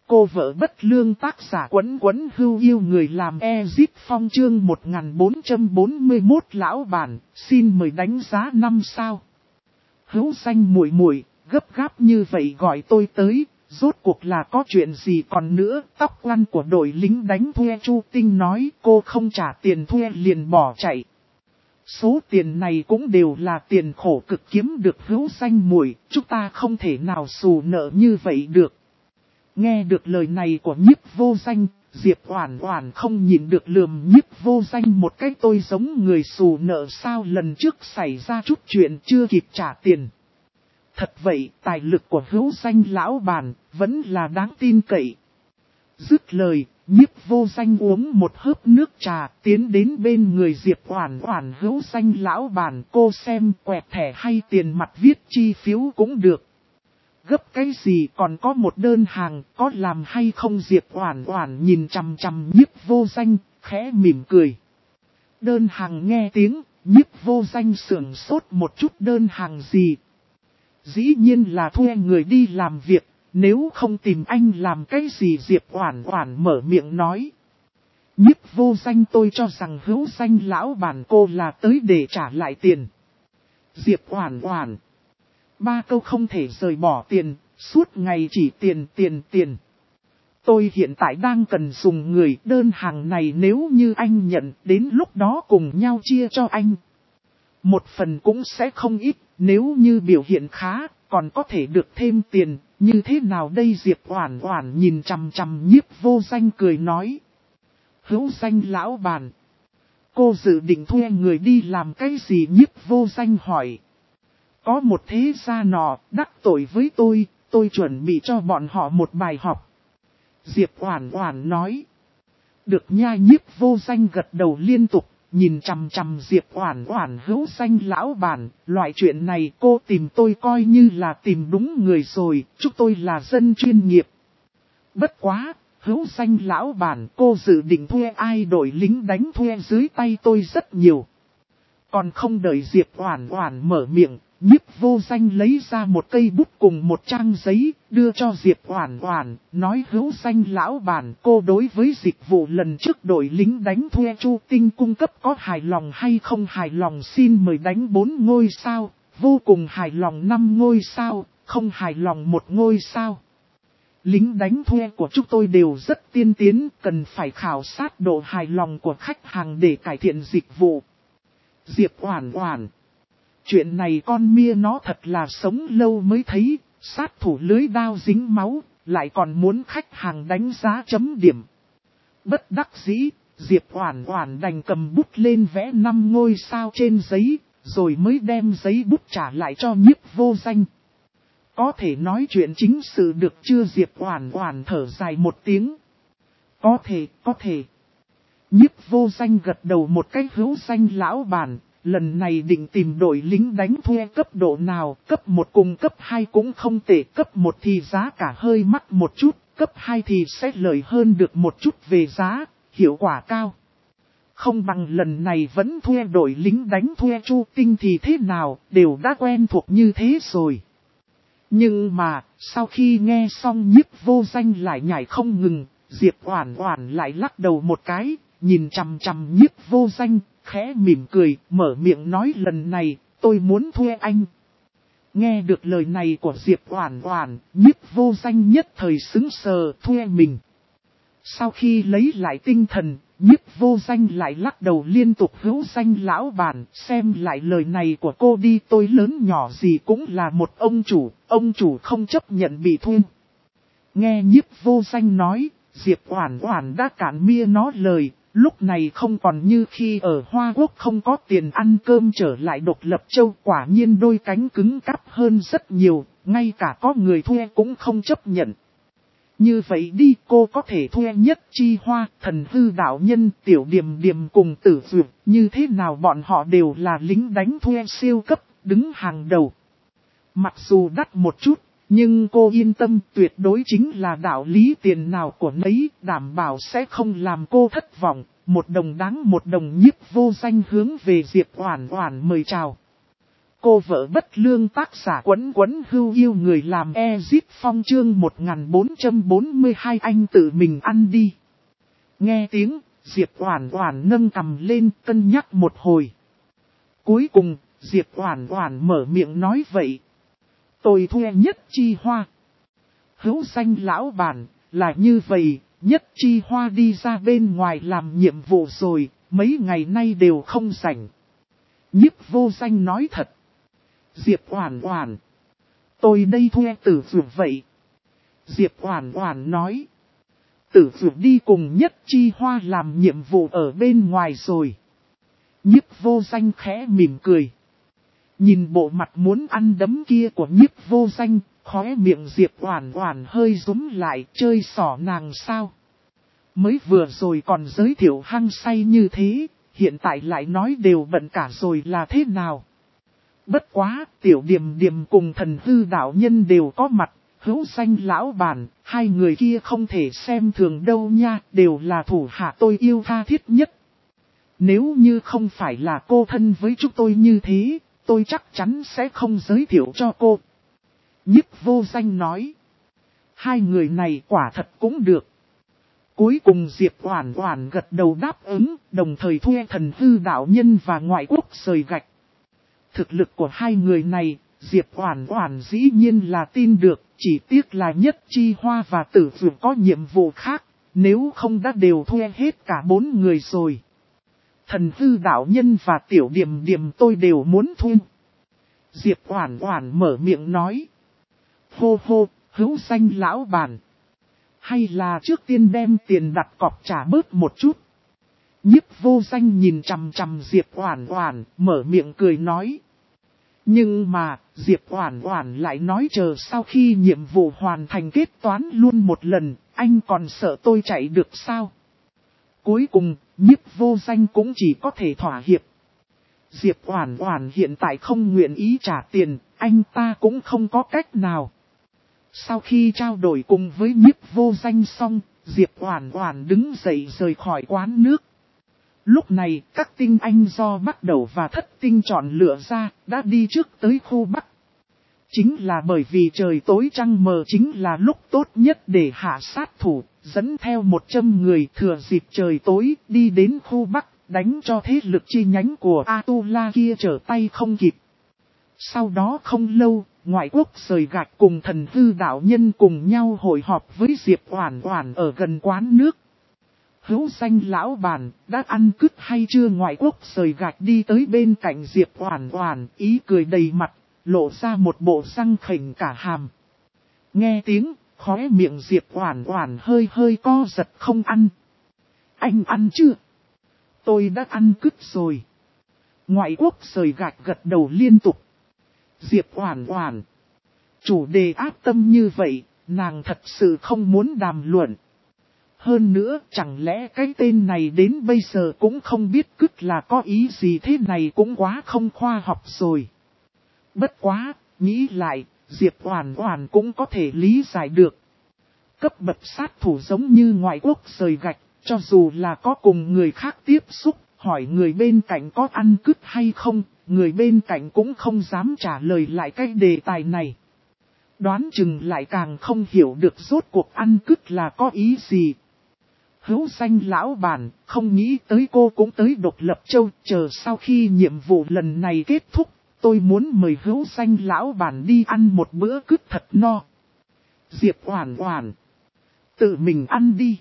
Cô vợ bất lương tác giả Quấn Quấn Hưu yêu người làm Ezip Phong chương 1441 lão bản, xin mời đánh giá 5 sao. Hữu Danh muội muội, gấp gáp như vậy gọi tôi tới, rốt cuộc là có chuyện gì còn nữa. Tóc quăn của đội lính đánh thuê Chu Tinh nói cô không trả tiền thuê liền bỏ chạy. Số tiền này cũng đều là tiền khổ cực kiếm được Hữu Danh muội, chúng ta không thể nào xù nợ như vậy được. Nghe được lời này của Nhiếp Vô Danh, Diệp Oản Oản không nhịn được lườm Nhiếp Vô Danh một cái, tôi giống người xù nợ sao, lần trước xảy ra chút chuyện chưa kịp trả tiền. Thật vậy, tài lực của Hữu Danh lão bản vẫn là đáng tin cậy. Dứt lời, Nhiếp Vô Danh uống một hớp nước trà, tiến đến bên người Diệp Oản Oản. Hữu Danh lão bản, cô xem quẹt thẻ hay tiền mặt viết chi phiếu cũng được. Gấp cái gì, còn có một đơn hàng, có làm hay không? Diệp Oản Oản nhìn chằm chằm Nhiếp Vô Danh, khẽ mỉm cười. Đơn hàng? Nghe tiếng, Nhiếp Vô Danh sững sốt một chút. Đơn hàng gì? Dĩ nhiên là thuê người đi làm việc, nếu không tìm anh làm cái gì? Diệp Oản Oản mở miệng nói. Nhiếp Vô Danh, tôi cho rằng Hữu Danh lão bản cô là tới để trả lại tiền. Diệp Oản Oản, ba câu không thể rời bỏ tiền, suốt ngày chỉ tiền. Tôi hiện tại đang cần dùng người, đơn hàng này nếu như anh nhận, đến lúc đó cùng nhau chia cho anh. Một phần cũng sẽ không ít, nếu như biểu hiện khá, còn có thể được thêm tiền, như thế nào đây? Diệp Oản Oản nhìn chằm chằm Nhiếp Vô Danh cười nói. Hữu Danh lão bản, cô dự định thuê người đi làm cái gì? Nhiếp Vô Danh hỏi. Có một thế gia nọ đắc tội với tôi chuẩn bị cho bọn họ một bài học. Diệp Oản Oản nói. Được nha. Nhiếp Vô Danh gật đầu liên tục, nhìn chằm chằm Diệp Oản Oản. Hữu Danh lão bản, loại chuyện này cô tìm tôi coi như là tìm đúng người rồi, chúng tôi là dân chuyên nghiệp. Bất quá, Hữu Danh lão bản, cô dự định thuê ai? Đội lính đánh thuê dưới tay tôi rất nhiều. Còn không đợi Diệp Oản Oản mở miệng, Nhiếp Vô Danh lấy ra một cây bút cùng một trang giấy, đưa cho Diệp Oản Oản, nói Hữu Danh lão bản, cô đối với dịch vụ lần trước đội lính đánh thuê Chu Tinh cung cấp có hài lòng hay không? Hài lòng xin mời đánh 4 ngôi sao, vô cùng hài lòng 5 ngôi sao, không hài lòng 1 ngôi sao. Lính đánh thuê của chúng tôi đều rất tiên tiến, cần phải khảo sát độ hài lòng của khách hàng để cải thiện dịch vụ. Diệp Oản Oản, chuyện này con mia nó thật là sống lâu mới thấy, sát thủ lưới đao dính máu, lại còn muốn khách hàng đánh giá chấm điểm. Bất đắc dĩ, Diệp Oản Oản đành cầm bút lên vẽ 5 ngôi sao trên giấy, rồi mới đem giấy bút trả lại cho Nhiếp Vô Danh. Có thể nói chuyện chính sự được chưa? Diệp Oản Oản thở dài một tiếng. Có thể. Nhiếp Vô Danh gật đầu một cái. Hữu Danh lão bản, lần này định tìm đội lính đánh thuê cấp độ nào? Cấp 1 cùng cấp 2 cũng không tệ, cấp 1 thì giá cả hơi mắc một chút, cấp 2 thì sẽ lợi hơn được một chút về giá, hiệu quả cao. Không bằng lần này vẫn thuê đội lính đánh thuê Chu Tinh thì thế nào, đều đã quen thuộc như thế rồi. Nhưng mà, sau khi nghe xong Nhiếp Vô Danh lại nhảy không ngừng, Diệp Oản Oản lại lắc đầu một cái, nhìn chằm chằm Nhiếp Vô Danh, khẽ mỉm cười, mở miệng nói lần này, tôi muốn thuê anh. Nghe được lời này của Diệp Oản Oản, Nhiếp Vô Danh nhất thời sững sờ. Thuê mình? Sau khi lấy lại tinh thần, Nhiếp Vô Danh lại lắc đầu liên tục. Hữu Danh lão bản, xem lại lời này của cô đi, tôi lớn nhỏ gì cũng là một ông chủ không chấp nhận bị thuê. Nghe Nhiếp Vô Danh nói, Diệp Oản Oản đã cạn mia nó lời, lúc này không còn như khi ở Hoa Quốc không có tiền ăn cơm, trở lại Độc Lập Châu quả nhiên đôi cánh cứng cáp hơn rất nhiều, ngay cả có người thuê cũng không chấp nhận. Như vậy đi, cô có thể thuê Nhất Chi Hoa, Thần Hư đạo nhân, Tiểu Điềm Điềm cùng Tử Dược, như thế nào bọn họ đều là lính đánh thuê siêu cấp, đứng hàng đầu. Mặc dù đắt một chút, nhưng cô yên tâm, tuyệt đối chính là đạo lý tiền nào của nấy, đảm bảo sẽ không làm cô thất vọng. Một đồng đáng một đồng. Nhiếp Vô Danh hướng về Diệp Oản Oản mời chào. Cô vợ bất lương tác giả Quấn Quấn Hưu yêu người làm Ezip Phong chương 1442 anh tự mình ăn đi. Nghe tiếng, Diệp Oản Oản nâng cằm lên cân nhắc một hồi. Cuối cùng, Diệp Oản Oản mở miệng nói vậy. Tôi thuê Nhất Chi Hoa. Hữu danh lão bản, là như vậy, Nhất Chi Hoa đi ra bên ngoài làm nhiệm vụ rồi, mấy ngày nay đều không rảnh. Nhiếp Vô Danh nói thật. Diệp Oản Oản. Tôi đây thuê Tử Dược vậy. Diệp Oản Oản nói. Tử Dược đi cùng Nhất Chi Hoa làm nhiệm vụ ở bên ngoài rồi. Nhiếp Vô Danh khẽ mỉm cười. Nhìn bộ mặt muốn ăn đấm kia của Nhiếp Vô Danh, khóe miệng Diệp Oản Oản hơi rúm lại, chơi xỏ nàng sao. Mới vừa rồi còn giới thiệu hăng say như thế, hiện tại lại nói đều bận cả rồi là thế nào. Bất quá, Tiểu Điềm Điềm cùng Thần Hư đạo nhân đều có mặt, Hữu Danh lão bản, hai người kia không thể xem thường đâu nha, đều là thủ hạ tôi yêu tha thiết nhất. Nếu như không phải là cô thân với chúng tôi như thế, tôi chắc chắn sẽ không giới thiệu cho cô. Nhiếp Vô Danh nói. Hai người này quả thật cũng được. Cuối cùng Diệp Oản Oản gật đầu đáp ứng, đồng thời thuê Thần Hư đạo nhân và ngoại quốc sời gạch. Thực lực của hai người này, Diệp Oản Oản dĩ nhiên là tin được, chỉ tiếc là Nhất Chi Hoa và Tử Dược có nhiệm vụ khác, nếu không đã đều thuê hết cả 4 người rồi. Thần Hư đạo nhân và Tiểu Điềm Điềm tôi đều muốn thuê. Diệp Oản Oản mở miệng nói. Hô hô, Hữu Danh lão bản. Hay là trước tiên đem tiền đặt cọc trả bớt một chút. Nhiếp Vô Danh nhìn chằm chằm Diệp Oản Oản, mở miệng cười nói. Nhưng mà, Diệp Oản Oản lại nói chờ sau khi nhiệm vụ hoàn thành kết toán luôn một lần, anh còn sợ tôi chạy được sao? Cuối cùng, Nhiếp Vô Danh cũng chỉ có thể thỏa hiệp. Diệp Oản Oản hiện tại không nguyện ý trả tiền, anh ta cũng không có cách nào. Sau khi trao đổi cùng với Nhiếp Vô Danh xong, Diệp Oản Oản đứng dậy rời khỏi quán nước. Lúc này, các tinh anh do bắt đầu và thất tinh chọn lựa ra, đã đi trước tới khu Bắc. Chính là bởi vì trời tối trăng mờ chính là lúc tốt nhất để hạ sát thủ, dẫn theo 100 người thừa dịp trời tối đi đến khu Bắc, đánh cho thế lực chi nhánh của Atula kia trở tay không kịp. Sau đó không lâu, ngoại quốc sời gạch cùng Thần Hư đạo nhân cùng nhau hội họp với Diệp Oản Oản ở gần quán nước. Hữu Danh lão bản, đã ăn cứt hay chưa? Ngoại quốc sời gạch đi tới bên cạnh Diệp Oản Oản, ý cười đầy mặt, lộ ra một bộ răng khểnh cả hàm. Nghe tiếng, khóe miệng Diệp Oản Oản hơi hơi co giật không ăn. Anh ăn chưa? Tôi đã ăn cứt rồi. Ngoại quốc sời gạch gật đầu liên tục. Diệp Oản Oản. Chủ đề áp tâm như vậy, nàng thật sự không muốn đàm luận. Hơn nữa, chẳng lẽ cái tên này đến bây giờ cũng không biết cứt là có ý gì, thế này cũng quá không khoa học rồi. Bất quá, nghĩ lại, Diệp Oản Oản cũng có thể lý giải được. Cấp bậc sát thủ giống như ngoại quốc sời gạch, cho dù là có cùng người khác tiếp xúc, hỏi người bên cạnh có ăn cứt hay không, người bên cạnh cũng không dám trả lời lại cái đề tài này. Đoán chừng lại càng không hiểu được rốt cuộc ăn cứt là có ý gì. Hữu Danh lão bản, không nghĩ tới cô cũng tới Độc Lập Châu, chờ sau khi nhiệm vụ lần này kết thúc, tôi muốn mời Hữu Danh lão bản đi ăn một bữa cứt thật no. Diệp Oản Oản. Tự mình ăn đi.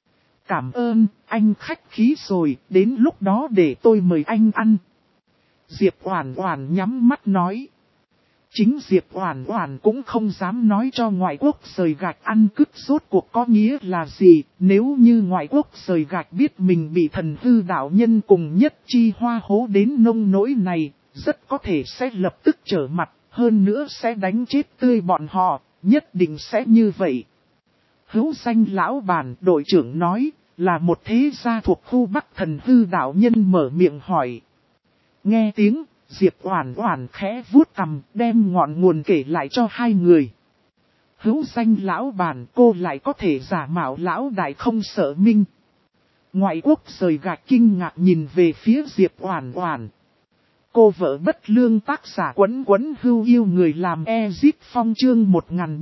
Cảm ơn, anh khách khí rồi, đến lúc đó để tôi mời anh ăn. Diệp Oản Oản nhắm mắt nói. Chính Diệp Oản Oản cũng không dám nói cho ngoại quốc sời gạch ăn cứt rốt cuộc có nghĩa là gì, nếu như ngoại quốc sời gạch biết mình bị Thần Hư đạo nhân cùng Nhất Chi Hoa hố đến nông nỗi này, rất có thể sẽ lập tức trở mặt, hơn nữa sẽ đánh chết tươi bọn họ, nhất định sẽ như vậy. Hữu Danh lão bản, đội trưởng nói, là một thế gia thuộc khu Bắc. Thần Hư đạo nhân mở miệng hỏi. Nghe tiếng, Diệp Oản Oản khẽ vuốt cằm, đem ngọn nguồn kể lại cho hai người. Hữu Danh lão bản, cô lại có thể giả mạo lão đại không sợ minh. Ngoại quốc sời gạch kinh ngạc nhìn về phía Diệp Oản Oản. Cô vợ bất lương tác giả Quấn Quấn Hưu yêu người làm Ezip Phong chương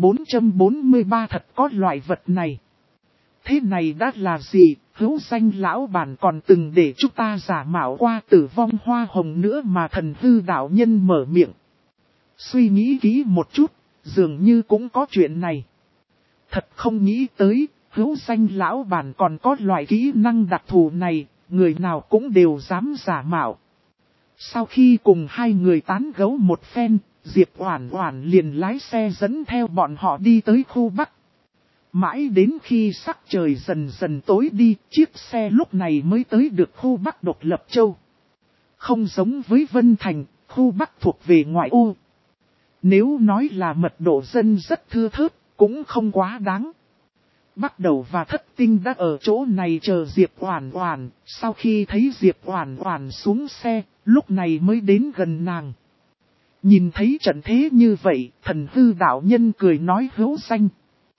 1443 thật có loại vật này. Thế này đã là gì, hữu danh lão bản còn từng để chúng ta giả mạo qua tử vong hoa hồng nữa mà thần hư đạo nhân mở miệng. Suy nghĩ kỹ một chút, dường như cũng có chuyện này. Thật không nghĩ tới, hữu danh lão bản còn có loại kỹ năng đặc thù này, người nào cũng đều dám giả mạo. Sau khi cùng hai người tán gẫu một phen, Diệp Oản Oản liền lái xe dẫn theo bọn họ đi tới khu Bắc. Mãi đến khi sắc trời dần dần tối đi, chiếc xe lúc này mới tới được khu Bắc Độc Lập Châu. Không giống với Vân Thành, khu Bắc thuộc về ngoại ô. Nếu nói là mật độ dân rất thưa thớt, cũng không quá đáng. Bắt đầu và Thất Tinh đã ở chỗ này chờ Diệp Oản Oản, sau khi thấy Diệp Oản Oản xuống xe, lúc này mới đến gần nàng. Nhìn thấy trận thế như vậy, thần hư đạo nhân cười nói hữu danh.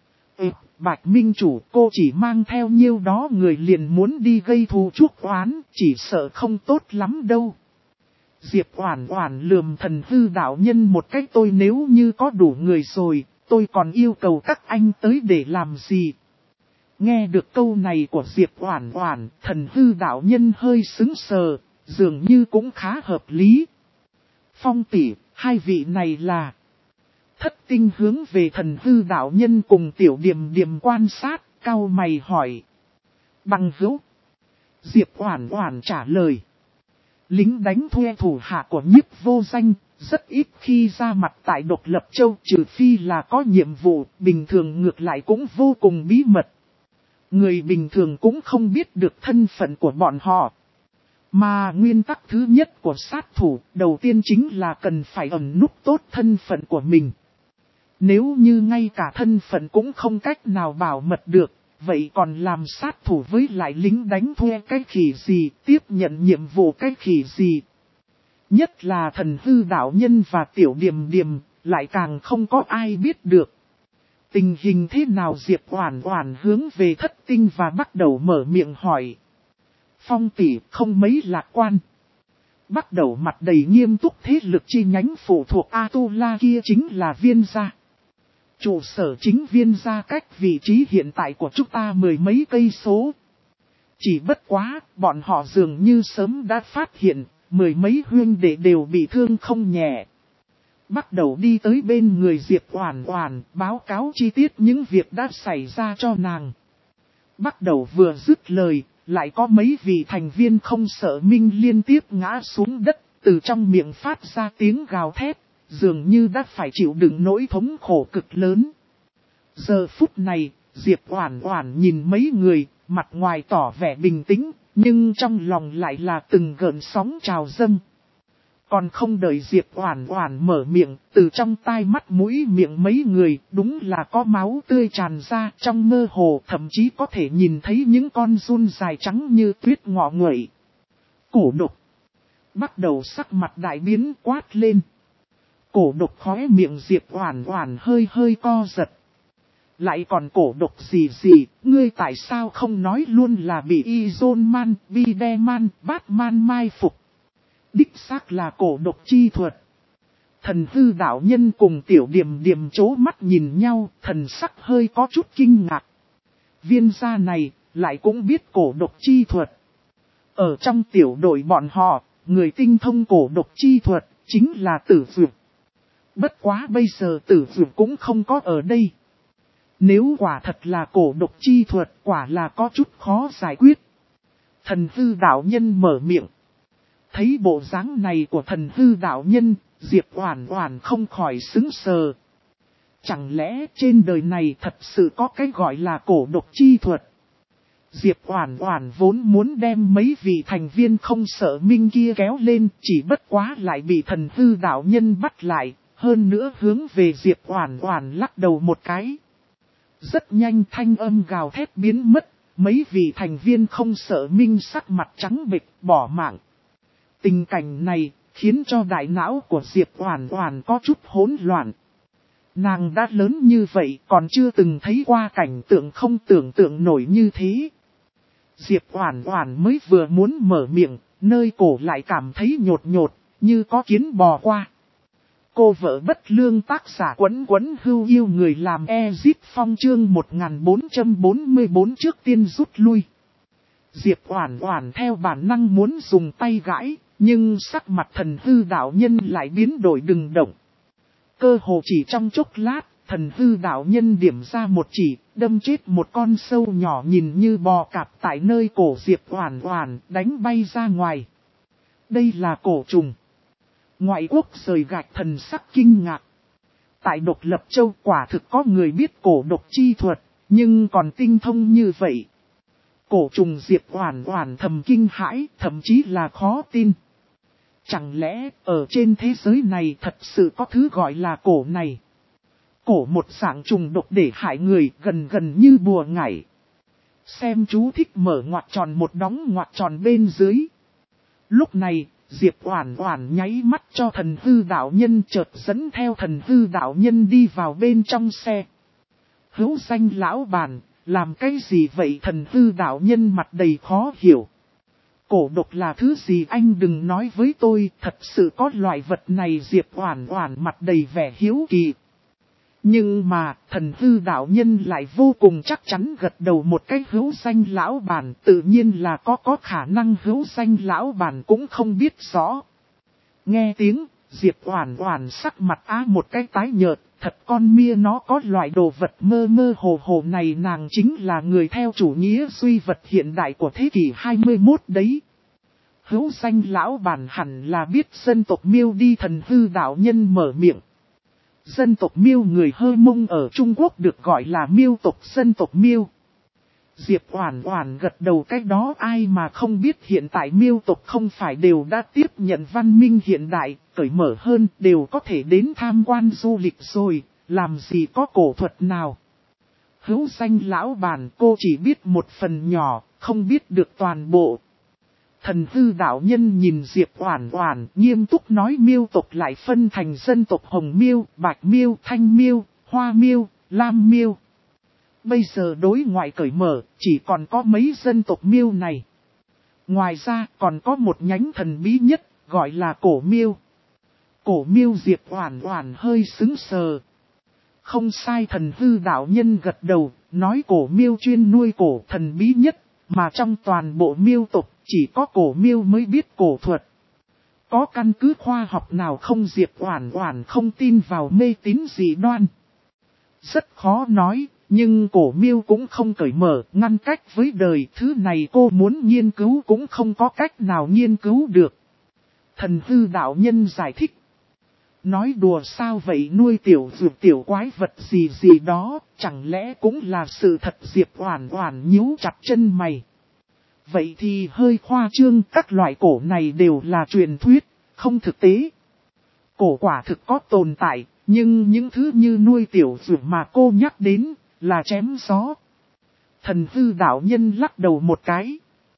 Bạch Minh Chủ, cô chỉ mang theo nhiêu đó người liền muốn đi gây thù chuốc oán, chỉ sợ không tốt lắm đâu. Diệp Oản Oản lườm thần hư đạo nhân một cách, tôi nếu như có đủ người rồi, tôi còn yêu cầu các anh tới để làm gì? Nghe được câu này của Diệp Oản Oản, thần hư đạo nhân hơi sững sờ, dường như cũng khá hợp lý. Phong tỷ, hai vị này là... Thất Tinh hướng về thần hư đạo nhân cùng Tiểu Điềm Điềm quan sát, cau mày hỏi. Bằng hữu. Diệp Oản Oản trả lời. Lính đánh thuê thủ hạ của Nhiếp Vô Danh, rất ít khi ra mặt tại Độc Lập Châu, trừ phi là có nhiệm vụ, bình thường ngược lại cũng vô cùng bí mật. Người bình thường cũng không biết được thân phận của bọn họ. Mà nguyên tắc thứ nhất của sát thủ, đầu tiên chính là cần phải ẩn núp tốt thân phận của mình. Nếu như ngay cả thân phận cũng không cách nào bảo mật được, vậy còn làm sát thủ với lại lính đánh thuê cái khỉ gì, tiếp nhận nhiệm vụ cái khỉ gì. Nhất là thần hư đạo nhân và Tiểu Điềm Điềm, lại càng không có ai biết được. Tình hình thế nào? Diệp Oản Oản hướng về Thất Tinh và bắt đầu mở miệng hỏi. Phong tỷ không mấy lạc quan. Bắt đầu mặt đầy nghiêm túc, thế lực chi nhánh phụ thuộc Atula kia chính là Viên gia. Trụ sở chính Viên gia cách vị trí hiện tại của chúng ta mười mấy cây số. Chỉ bất quá, bọn họ dường như sớm đã phát hiện, mười mấy huynh đệ đều bị thương không nhẹ. Bắt đầu đi tới bên người Diệp Oản Oản, báo cáo chi tiết những việc đã xảy ra cho nàng. Bắt đầu vừa dứt lời, lại có mấy vị thành viên không sợ minh liên tiếp ngã xuống đất, từ trong miệng phát ra tiếng gào thét, dường như đã phải chịu đựng nỗi thống khổ cực lớn. Giờ phút này, Diệp Oản Oản nhìn mấy người, mặt ngoài tỏ vẻ bình tĩnh, nhưng trong lòng lại là từng gợn sóng trào dâng. Còn không đợi Diệp Oản Oản mở miệng, từ trong tai mắt mũi miệng mấy người, đúng là có máu tươi tràn ra, trong mơ hồ thậm chí có thể nhìn thấy những con giun dài trắng như tuyết ngọ nguậy. Cổ Độc. Bắt đầu sắc mặt đại biến quát lên. Cổ Độc khóe miệng Diệp Oản Oản hơi hơi co giật. Lại còn cổ độc gì, ngươi tại sao không nói luôn là bị Iron-man, Bideman, Batman mai phục? Đích xác là cổ độc chi thuật. Thần hư đạo nhân cùng Tiểu Điềm Điềm chố mắt nhìn nhau, thần sắc hơi có chút kinh ngạc. Viên gia này, lại cũng biết cổ độc chi thuật. Ở trong tiểu đội bọn họ, người tinh thông cổ độc chi thuật, chính là Tử Dược. Bất quá bây giờ Tử Dược cũng không có ở đây. Nếu quả thật là cổ độc chi thuật, quả là có chút khó giải quyết. Thần hư đạo nhân mở miệng. Thấy bộ dáng này của thần hư đạo nhân, Diệp Oản Oản không khỏi sững sờ. Chẳng lẽ trên đời này thật sự có cái gọi là cổ độc chi thuật? Diệp Oản Oản vốn muốn đem mấy vị thành viên không sợ minh kia kéo lên, chỉ bất quá lại bị thần hư đạo nhân bắt lại, hơn nữa hướng về Diệp Oản Oản lắc đầu một cái. Rất nhanh thanh âm gào thét biến mất, mấy vị thành viên không sợ minh sắc mặt trắng bệch bỏ mạng. Tình cảnh này khiến cho đại não của Diệp Oản Oản có chút hỗn loạn. Nàng đã lớn như vậy còn chưa từng thấy qua cảnh tượng không tưởng tượng nổi như thế. Diệp Oản Oản mới vừa muốn mở miệng, nơi cổ lại cảm thấy nhột nhột, như có kiến bò qua. Cô vợ bất lương tác giả Quấn Quấn Hưu yêu người làm Ezip Phong chương 1444 trước tiên rút lui. Diệp Oản Oản theo bản năng muốn dùng tay gãi, nhưng sắc mặt thần hư đạo nhân lại biến đổi đừng động. Cơ hồ chỉ trong chốc lát, thần hư đạo nhân điểm ra một chỉ, đâm chết một con sâu nhỏ nhìn như bò cạp tại nơi cổ Diệp Oản Oản, đánh bay ra ngoài. Đây là cổ trùng. Ngoại quốc rời gạch thần sắc kinh ngạc. Tại Độc Lập Châu quả thực có người biết cổ độc chi thuật, nhưng còn tinh thông như vậy. Cổ trùng Diệp Oản Oản thầm kinh hãi, thậm chí là khó tin. Chẳng lẽ ở trên thế giới này thật sự có thứ gọi là cổ này? Cổ một dạng trùng độc để hại người gần như bùa ngải. Xem chú thích mở ngoặc tròn một đóng ngoặc tròn bên dưới. Lúc này, Diệp Oản Oản nháy mắt cho thần hư đạo nhân chợt dẫn theo thần hư đạo nhân đi vào bên trong xe. Hữu danh lão bản, làm cái gì vậy? Thần hư đạo nhân mặt đầy khó hiểu. Cổ độc là thứ gì anh đừng nói với tôi, thật sự có loại vật này. Diệp Oản Oản mặt đầy vẻ hiếu kỳ. Nhưng mà, thần hư đạo nhân lại vô cùng chắc chắn gật đầu một cái. Hữu danh lão bản tự nhiên là có khả năng hữu danh lão bản cũng không biết rõ. Nghe tiếng, Diệp Oản Oản sắc mặt một cái tái nhợt, thật con mia nó có loại đồ vật mơ mơ hồ hồ này, nàng chính là người theo chủ nghĩa duy vật hiện đại của thế kỷ 21 đấy. Hữu danh lão bản hẳn là biết dân tộc Miêu đi. Thần hư đạo nhân mở miệng. Dân tộc Miêu người Hơ Mông ở Trung Quốc được gọi là Miêu tộc, dân tộc Miêu. Diệp Oản Oản gật đầu, cái đó ai mà không biết, hiện tại Miêu tộc không phải đều đã tiếp nhận văn minh hiện đại, cởi mở hơn, đều có thể đến tham quan du lịch rồi, làm gì có cổ thuật nào. Hữu danh lão bản, cô chỉ biết một phần nhỏ, không biết được toàn bộ. Thần hư đạo nhân nhìn Diệp Oản Oản, nghiêm túc nói Miêu tộc lại phân thành dân tộc Hồng Miêu, Bạch Miêu, Thanh Miêu, Hoa Miêu, Lam Miêu. Bây giờ đối ngoại cởi mở, chỉ còn có mấy dân tộc Miêu này. Ngoài ra còn có một nhánh thần bí nhất, gọi là Cổ Miêu. Cổ Miêu. Diệp Oản Oản hơi sững sờ. Không sai, thần hư đạo nhân gật đầu, nói Cổ Miêu chuyên nuôi cổ, thần bí nhất, mà trong toàn bộ Miêu tộc chỉ có Cổ Miêu mới biết cổ thuật. Có căn cứ khoa học nào không? Diệp Oản Oản không tin vào mê tín dị đoan. Rất khó nói, nhưng Cổ Miêu cũng không cởi mở, ngăn cách với đời, thứ này cô muốn nghiên cứu cũng không có cách nào nghiên cứu được. Thần hư đạo nhân giải thích. Nói đùa sao vậy, nuôi tiểu dược tiểu quái vật gì đó, chẳng lẽ cũng là sự thật? Diệp Oản Oản nhíu chặt chân mày. Vậy thì hơi khoa trương, các loại cổ này đều là truyền thuyết, không thực tế. Cổ quả thực có tồn tại, nhưng những thứ như nuôi tiểu dược mà cô nhắc đến, là chém gió. Thần hư đạo nhân lắc đầu một cái.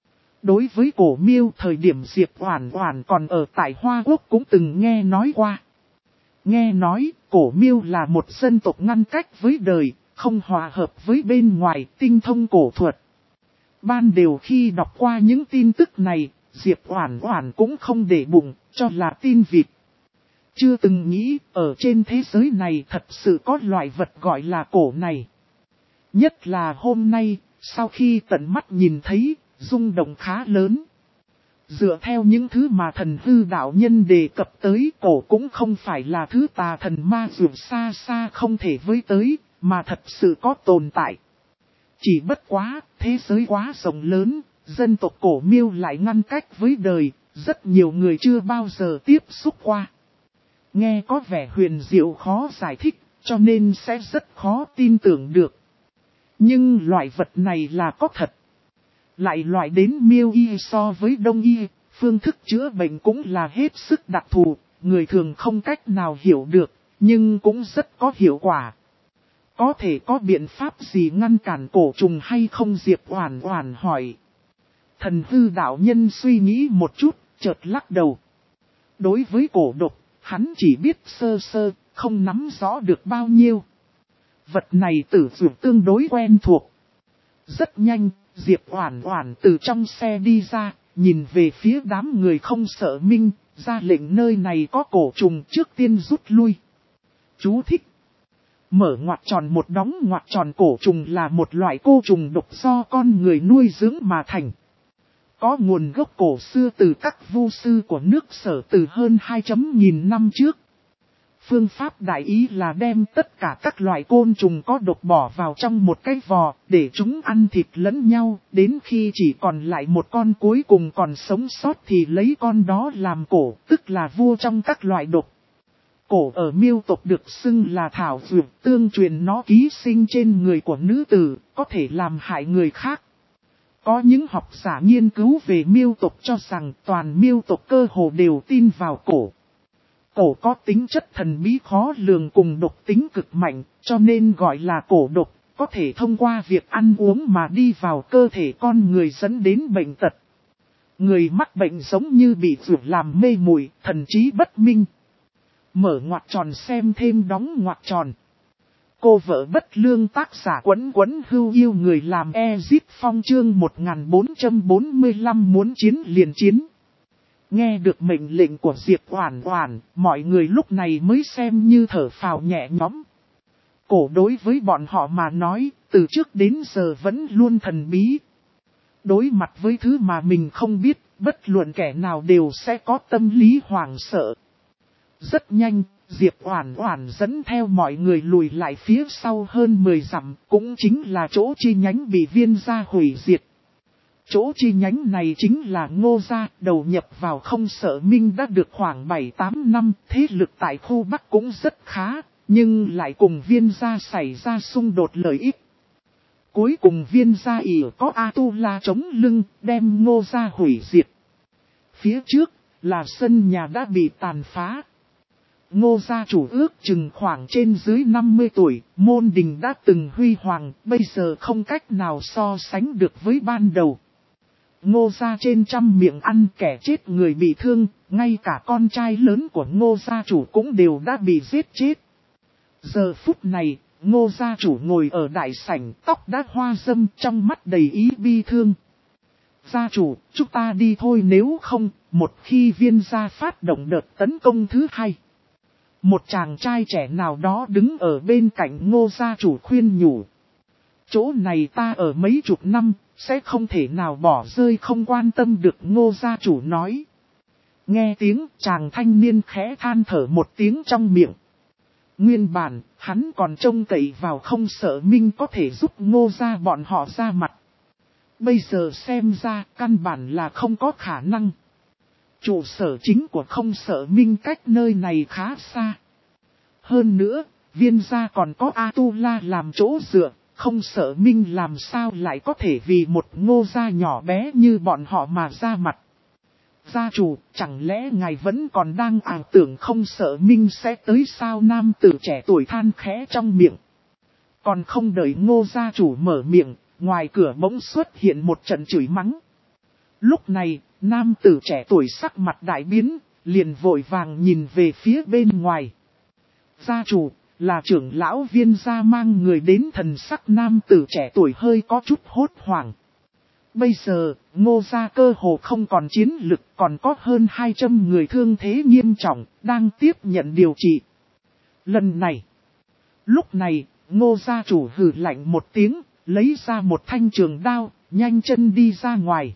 Đối với Cổ Miêu, thời điểm Diệp Oản Oản còn ở tại Hoa Quốc cũng từng nghe nói qua. Nghe nói, Cổ Miêu là một dân tộc ngăn cách với đời, không hòa hợp với bên ngoài, tinh thông cổ thuật. Ban đầu khi đọc qua những tin tức này, Diệp Oản Oản cũng không để bụng, cho là tin vịt. Chưa từng nghĩ, ở trên thế giới này thật sự có loại vật gọi là cổ này. Nhất là hôm nay, sau khi tận mắt nhìn thấy, rung động khá lớn. Dựa theo những thứ mà thần hư đạo nhân đề cập tới, cổ cũng không phải là thứ tà thần ma dược xa xa không thể với tới, mà thật sự có tồn tại. Chỉ bất quá, thế giới quá rộng lớn, dân tộc Cổ Miêu lại ngăn cách với đời, rất nhiều người chưa bao giờ tiếp xúc qua. Nghe có vẻ huyền diệu khó giải thích, cho nên sẽ rất khó tin tưởng được. Nhưng loại vật này là có thật. Lại loại đến Miêu y so với Đông y, phương thức chữa bệnh cũng là hết sức đặc thù, người thường không cách nào hiểu được, nhưng cũng rất có hiệu quả. Có thể có biện pháp gì ngăn cản cổ trùng hay không? Diệp Oản Oản hỏi. Thần hư đạo nhân suy nghĩ một chút, chợt lắc đầu. Đối với cổ độc, hắn chỉ biết sơ sơ, không nắm rõ được bao nhiêu. Vật này tử dược tương đối quen thuộc. Rất nhanh, Diệp Oản Oản từ trong xe đi ra, nhìn về phía đám người không sợ minh, ra lệnh nơi này có cổ trùng trước tiên rút lui. Chú thích. Mở ngoặc tròn một đóng ngoặc tròn cổ trùng là một loại cô trùng độc do con người nuôi dưỡng mà thành. Có nguồn gốc cổ xưa từ các vu sư của nước Sở từ hơn 2.000 năm trước. Phương pháp đại ý là đem tất cả các loại côn trùng có độc bỏ vào trong một cái vò để chúng ăn thịt lẫn nhau. Đến khi chỉ còn lại một con cuối cùng còn sống sót thì lấy con đó làm cổ, tức là vua trong các loại độc. Cổ ở Miêu tộc được xưng là thảo dược, tương truyền nó ký sinh trên người của nữ tử, có thể làm hại người khác. Có những học giả nghiên cứu về Miêu tộc cho rằng toàn Miêu tộc cơ hồ đều tin vào cổ. Cổ có tính chất thần bí khó lường cùng độc tính cực mạnh, cho nên gọi là cổ độc, có thể thông qua việc ăn uống mà đi vào cơ thể con người dẫn đến bệnh tật. Người mắc bệnh giống như bị dược làm mê muội, thần trí bất minh. Mở ngoặc tròn xem thêm đóng ngoặc tròn. Cô vợ bất lương tác giả Quấn Quấn Hưu yêu người làm Ezip Phong chương 1445 muốn chiến liền chiến. Nghe được mệnh lệnh của Diệp Oản Oản, mọi người lúc này mới xem như thở phào nhẹ nhõm. Cổ đối với bọn họ mà nói, từ trước đến giờ vẫn luôn thần bí. Đối mặt với thứ mà mình không biết, bất luận kẻ nào đều sẽ có tâm lý hoảng sợ. Rất nhanh, Diệp Oản Oản dẫn theo mọi người lùi lại phía sau hơn 10 dặm, cũng chính là chỗ chi nhánh bị Viên gia hủy diệt. Chỗ chi nhánh này chính là Ngô gia, đầu nhập vào Không Sợ Minh đã được khoảng 7-8 năm, thế lực tại khu Bắc cũng rất khá, nhưng lại cùng Viên gia xảy ra xung đột lợi ích. Cuối cùng Viên gia ỷ có A-tu-la chống lưng, đem Ngô gia hủy diệt. Phía trước là sân nhà đã bị tàn phá. Ngô gia chủ ước chừng khoảng trên dưới 50 tuổi, môn đình đã từng huy hoàng, bây giờ không cách nào so sánh được với ban đầu. Ngô gia trên trăm miệng ăn, kẻ chết người bị thương, ngay cả con trai lớn của Ngô gia chủ cũng đều đã bị giết chết. Giờ phút này, Ngô gia chủ ngồi ở đại sảnh, tóc đã hoa râm, trong mắt đầy ý bi thương. Gia chủ, chúng ta đi thôi, nếu không, một khi Viên gia phát động đợt tấn công thứ hai. Một chàng trai trẻ nào đó đứng ở bên cạnh Ngô gia chủ khuyên nhủ. Chỗ này ta ở mấy chục năm, sẽ không thể nào bỏ rơi, không quan tâm được, Ngô gia chủ nói. Nghe tiếng chàng thanh niên khẽ than thở một tiếng trong miệng. Nguyên bản, hắn còn trông cậy vào Không Sợ Minh có thể giúp Ngô gia bọn họ ra mặt. Bây giờ xem ra căn bản là không có khả năng. Trụ sở chính của Không Sợ Minh cách nơi này khá xa. Hơn nữa, Viên gia còn có A-tu-la làm chỗ dựa, Không Sợ Minh làm sao lại có thể vì một Ngô gia nhỏ bé như bọn họ mà ra mặt. Gia chủ, chẳng lẽ ngài vẫn còn đang ảo tưởng Không Sợ Minh sẽ tới sao? Nam tử trẻ tuổi than khẽ trong miệng. Còn không đợi Ngô gia chủ mở miệng, ngoài cửa bỗng xuất hiện một trận chửi mắng. Lúc này, nam tử trẻ tuổi sắc mặt đại biến, liền vội vàng nhìn về phía bên ngoài. Gia chủ, là trưởng lão Viên gia mang người đến. Thần sắc nam tử trẻ tuổi hơi có chút hốt hoảng. Bây giờ, Ngô gia cơ hồ không còn chiến lực, còn có hơn 200 người thương thế nghiêm trọng, đang tiếp nhận điều trị. Lần này, lúc này, Ngô gia chủ hừ lạnh một tiếng, lấy ra một thanh trường đao, nhanh chân đi ra ngoài.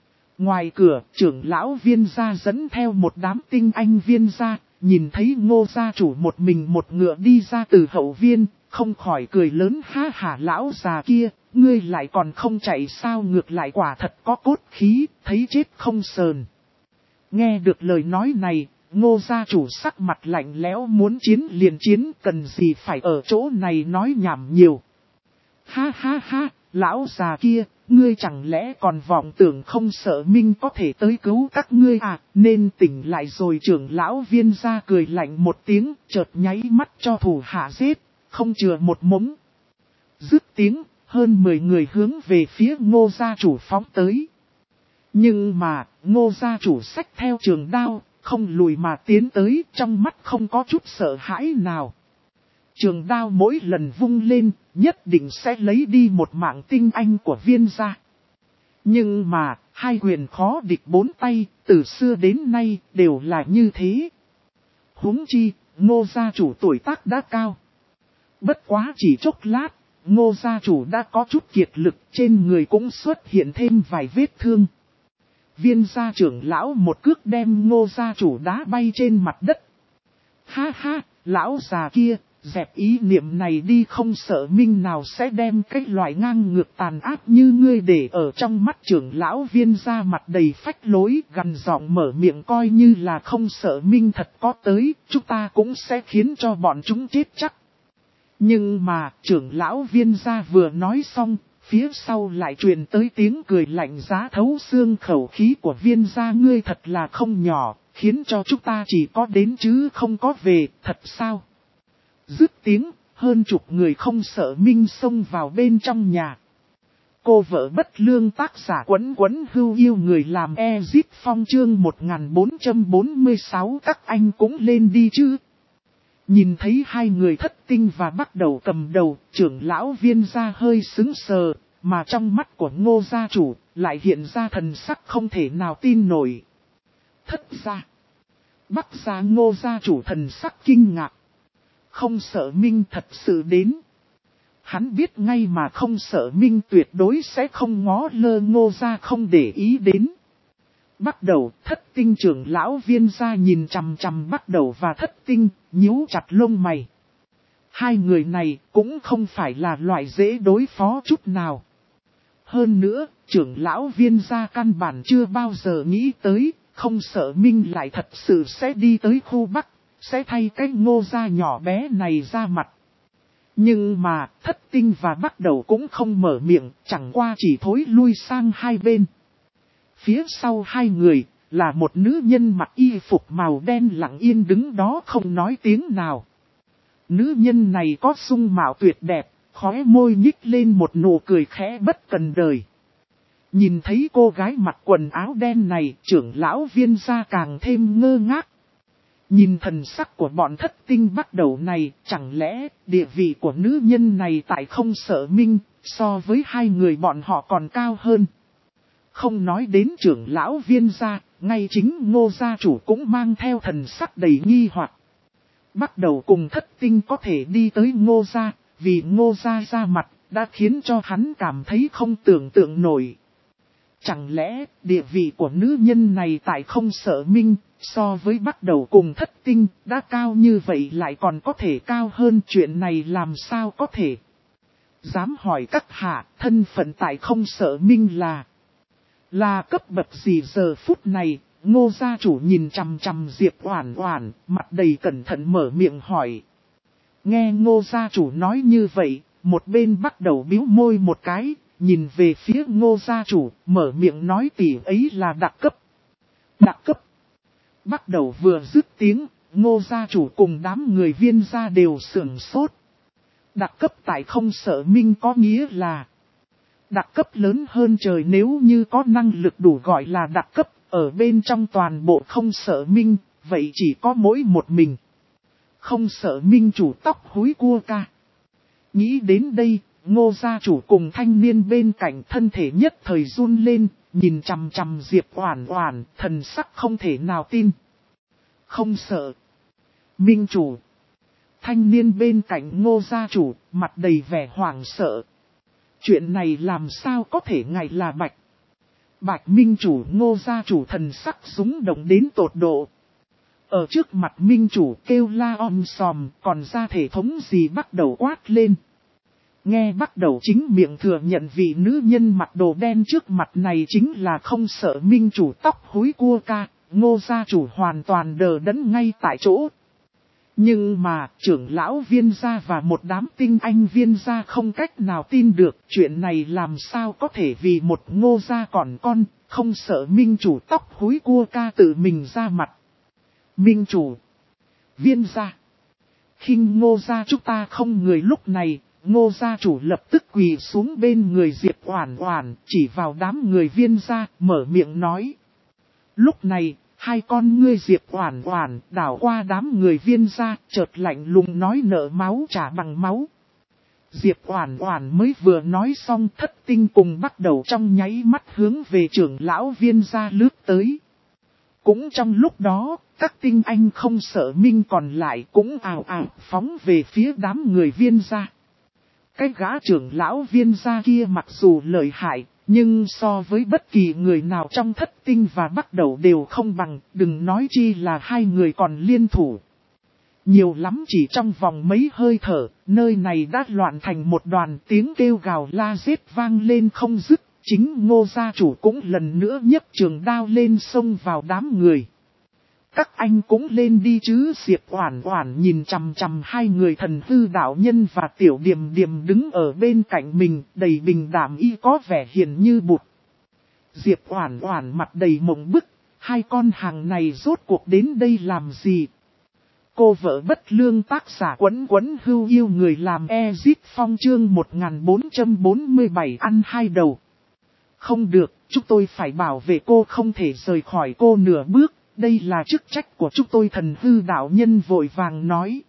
Ngoài cửa, trưởng lão Viên gia dẫn theo một đám tinh anh Viên gia, nhìn thấy Ngô gia chủ một mình một ngựa đi ra từ hậu viên, không khỏi cười lớn, ha hả, lão già kia, ngươi lại còn không chạy sao? Ngược lại quả thật có cốt khí, thấy chết không sờn. Nghe được lời nói này, Ngô gia chủ sắc mặt lạnh lẽo, muốn chiến liền chiến, cần gì phải ở chỗ này nói nhảm nhiều. Ha ha ha, lão già kia, ngươi chẳng lẽ còn vọng tưởng Không Sợ Minh có thể tới cứu các ngươi à? Nên tỉnh lại rồi. Trưởng lão Viên gia cười lạnh một tiếng, chợt nháy mắt cho thủ hạ giết, không chừa một mống. Dứt tiếng, hơn 10 người hướng về phía Ngô gia chủ phóng tới. Nhưng mà, Ngô gia chủ xách theo trường đao, không lùi mà tiến tới, trong mắt không có chút sợ hãi nào. Trường đao mỗi lần vung lên, nhất định sẽ lấy đi một mạng tinh anh của Viên gia. Nhưng mà, hai quyền khó địch bốn tay, từ xưa đến nay đều là như thế. Huống chi, Ngô gia chủ tuổi tác đã cao. Bất quá chỉ chốc lát, Ngô gia chủ đã có chút kiệt lực, trên người cũng xuất hiện thêm vài vết thương. Viên gia trưởng lão một cước đem Ngô gia chủ đá bay trên mặt đất. Ha ha, lão già kia, dẹp ý niệm này đi, không sợ Minh nào sẽ đem cái loại ngang ngược tàn ác như ngươi để ở trong mắt trưởng lão. Viên gia mặt đầy phách lối, gằn giọng mở miệng, coi như là không sợ Minh thật có tới, chúng ta cũng sẽ khiến cho bọn chúng chết chắc. Nhưng mà, trưởng lão Viên gia vừa nói xong, phía sau lại truyền tới tiếng cười lạnh giá thấu xương. Khẩu khí của Viên gia ngươi thật là không nhỏ, khiến cho chúng ta chỉ có đến chứ không có về, thật sao? Dứt tiếng, hơn chục người không sợ Minh xông vào bên trong nhà. Cô vợ bất lương tác giả Quấn Quấn Hưu Yêu người làm Ezip Phong chương 1446, các anh cũng lên đi chứ. Nhìn thấy hai người Thất Tinh và Bắt Đầu cầm đầu, trưởng lão Viên gia hơi sững sờ, mà trong mắt của Ngô gia chủ lại hiện ra thần sắc không thể nào tin nổi. Thất gia, Bắc gia, Ngô gia chủ thần sắc kinh ngạc. Không sợ Minh thật sự đến. Hắn biết ngay mà không sợ Minh tuyệt đối sẽ không ngó lơ Ngô gia không để ý đến. Bắt Đầu, Thất Tinh trưởng lão Viên gia nhìn chằm chằm Bắt Đầu và Thất Tinh, nhíu chặt lông mày. Hai người này cũng không phải là loại dễ đối phó chút nào. Hơn nữa, trưởng lão Viên gia căn bản chưa bao giờ nghĩ tới, không sợ Minh lại thật sự sẽ đi tới khu Bắc, sẽ thay cái Ngô gia nhỏ bé này ra mặt. Nhưng mà, Thất Tinh và Bắt Đầu cũng không mở miệng, chẳng qua chỉ thối lui sang hai bên. Phía sau hai người, là một nữ nhân mặc y phục màu đen lặng yên đứng đó không nói tiếng nào. Nữ nhân này có dung mạo tuyệt đẹp, khóe môi nhích lên một nụ cười khẽ bất cần đời. Nhìn thấy cô gái mặc quần áo đen này, trưởng lão Viên gia càng thêm ngơ ngác. Nhìn thần sắc của bọn Thất Tinh Bắt Đầu này, chẳng lẽ địa vị của nữ nhân này tại không sợ Minh, so với hai người bọn họ còn cao hơn. Không nói đến trưởng lão Viên gia, ngay chính Ngô gia chủ cũng mang theo thần sắc đầy nghi hoặc. Bắt Đầu cùng Thất Tinh có thể đi tới Ngô gia, vì Ngô gia ra mặt, đã khiến cho hắn cảm thấy không tưởng tượng nổi. Chẳng lẽ địa vị của nữ nhân này tại không sợ Minh, so với Bắt Đầu cùng Thất Tinh, đã cao như vậy lại còn có thể cao hơn, chuyện này làm sao có thể? Dám hỏi các hạ, thân phận tại không sợ Minh là cấp bậc gì? Giờ phút này, Ngô gia chủ nhìn chằm chằm Diệp Oản Oản, mặt đầy cẩn thận mở miệng hỏi. Nghe Ngô gia chủ nói như vậy, một bên Bắt Đầu bĩu môi một cái, nhìn về phía Ngô gia chủ, mở miệng nói tỷ ấy là đặc cấp. Đặc cấp. Bắt Đầu vừa dứt tiếng, Ngô gia chủ cùng đám người Viên gia đều sửng sốt. Đặc cấp tại không sợ Minh có nghĩa là đặc cấp lớn hơn trời, nếu như có năng lực đủ gọi là đặc cấp, ở bên trong toàn bộ không sợ Minh, vậy chỉ có mỗi một mình. Không sợ Minh chủ tóc húi cua ca. Nghĩ đến đây, Ngô gia chủ cùng thanh niên bên cạnh thân thể nhất thời run lên, nhìn chằm chằm Diệp Oản Oản, thần sắc không thể nào tin. Không sợ Minh chủ. Thanh niên bên cạnh Ngô gia chủ, mặt đầy vẻ hoảng sợ. Chuyện này làm sao có thể, ngài là Bạch Minh chủ? Ngô gia chủ thần sắc rúng động đến tột độ. Ở trước mặt Minh chủ kêu la om sòm, còn ra thể thống gì? Bắt Đầu quát lên. Nghe Bắt Đầu chính miệng thừa nhận vị nữ nhân mặc đồ đen trước mặt này chính là không sợ Minh chủ tóc húi cua ca, Ngô gia chủ hoàn toàn đờ đẫn ngay tại chỗ. Nhưng mà, trưởng lão Viên gia và một đám tinh anh Viên gia không cách nào tin được, chuyện này làm sao có thể, vì một Ngô gia còn con, không sợ Minh chủ tóc húi cua ca tự mình ra mặt. Minh chủ, Viên gia, khinh Ngô gia chúng ta không người. Lúc này, Ngô gia chủ lập tức quỳ xuống bên người Diệp Oản Oản, chỉ vào đám người Viên gia, mở miệng nói. Lúc này, hai con ngươi Diệp Oản Oản đảo qua đám người Viên gia, chợt lạnh lùng nói nợ máu trả bằng máu. Diệp Oản Oản mới vừa nói xong, Thất Tinh cùng bắt đầu trong nháy mắt hướng về trưởng lão Viên gia lướt tới. Cũng trong lúc đó, các tinh anh không sợ minh còn lại cũng ào ào phóng về phía đám người Viên gia. Cái gã trưởng lão Viên gia kia mặc dù lợi hại, nhưng so với bất kỳ người nào trong Thất Tinh và bắt đầu đều không bằng, đừng nói chi là hai người còn liên thủ. Nhiều lắm chỉ trong vòng mấy hơi thở, nơi này đã loạn thành một đoàn, tiếng kêu gào la giết vang lên không dứt. Chính Ngô gia chủ cũng lần nữa nhấc trường đao lên xông vào đám người. Các anh cũng lên đi chứ. Diệp Oản Oản nhìn chằm chằm hai người Thần Hư đạo nhân và Tiểu Điềm Điềm đứng ở bên cạnh mình, đầy bình đảm y có vẻ hiền như bụt. Diệp Oản Oản mặt đầy mộng bức, hai con hàng này rốt cuộc đến đây làm gì? Cô vợ bất lương tác giả Quấn Quấn Hưu Yêu người làm Ezit Phong chương 1447 ăn hai đầu. Không được, chúng tôi phải bảo vệ cô, không thể rời khỏi cô nửa bước, đây là chức trách của chúng tôi. Thần Hư đạo nhân vội vàng nói.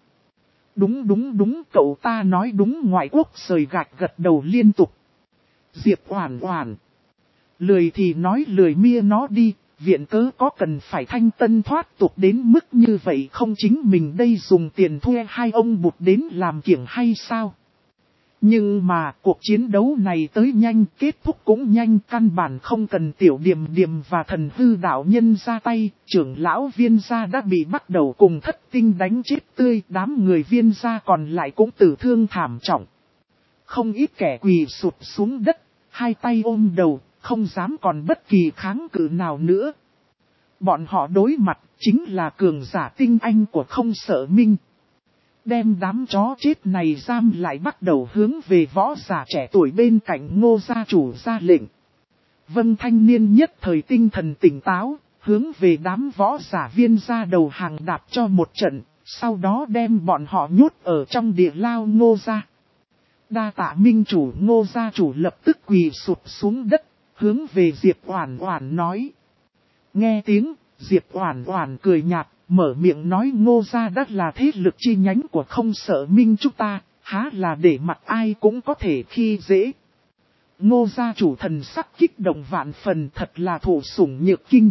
Đúng, cậu ta nói đúng. Ngoại quốc sời gạch gật đầu liên tục. Diệp Oản Oản, lười thì nói lười mia nó đi, viện cớ có cần phải thanh tân thoát tục đến mức như vậy không? Chính mình đây dùng tiền thuê hai ông bụt đến làm kiểng hay sao? Nhưng mà cuộc chiến đấu này tới nhanh, kết thúc cũng nhanh, căn bản không cần Tiểu Điềm Điềm và Thần Hư đạo nhân ra tay, trưởng lão Viên gia đã bị bắt đầu cùng Thất Tinh đánh chết tươi, đám người Viên gia còn lại cũng tử thương thảm trọng. Không ít kẻ quỳ sụp xuống đất, hai tay ôm đầu, không dám còn bất kỳ kháng cự nào nữa. Bọn họ đối mặt chính là cường giả tinh anh của Không Sợ Minh. Đem đám chó chết này giam lại, bắt đầu hướng về võ giả trẻ tuổi bên cạnh Ngô gia chủ ra lệnh. Vân thanh niên nhất thời tinh thần tỉnh táo, hướng về đám võ giả Viên gia đầu hàng đạp cho một trận, sau đó đem bọn họ nhốt ở trong địa lao Ngô gia. Đa tạ minh chủ. Ngô gia chủ lập tức quỳ sụp xuống đất, hướng về Diệp Oản Oản nói. Nghe tiếng, Diệp Oản Oản cười nhạt, mở miệng nói Ngô gia đã là thế lực chi nhánh của Không Sợ Minh chúng ta, há là để mặc ai cũng có thể khi dễ. Ngô gia chủ thần sắc kích động vạn phần, thật là thụ sủng nhược kinh.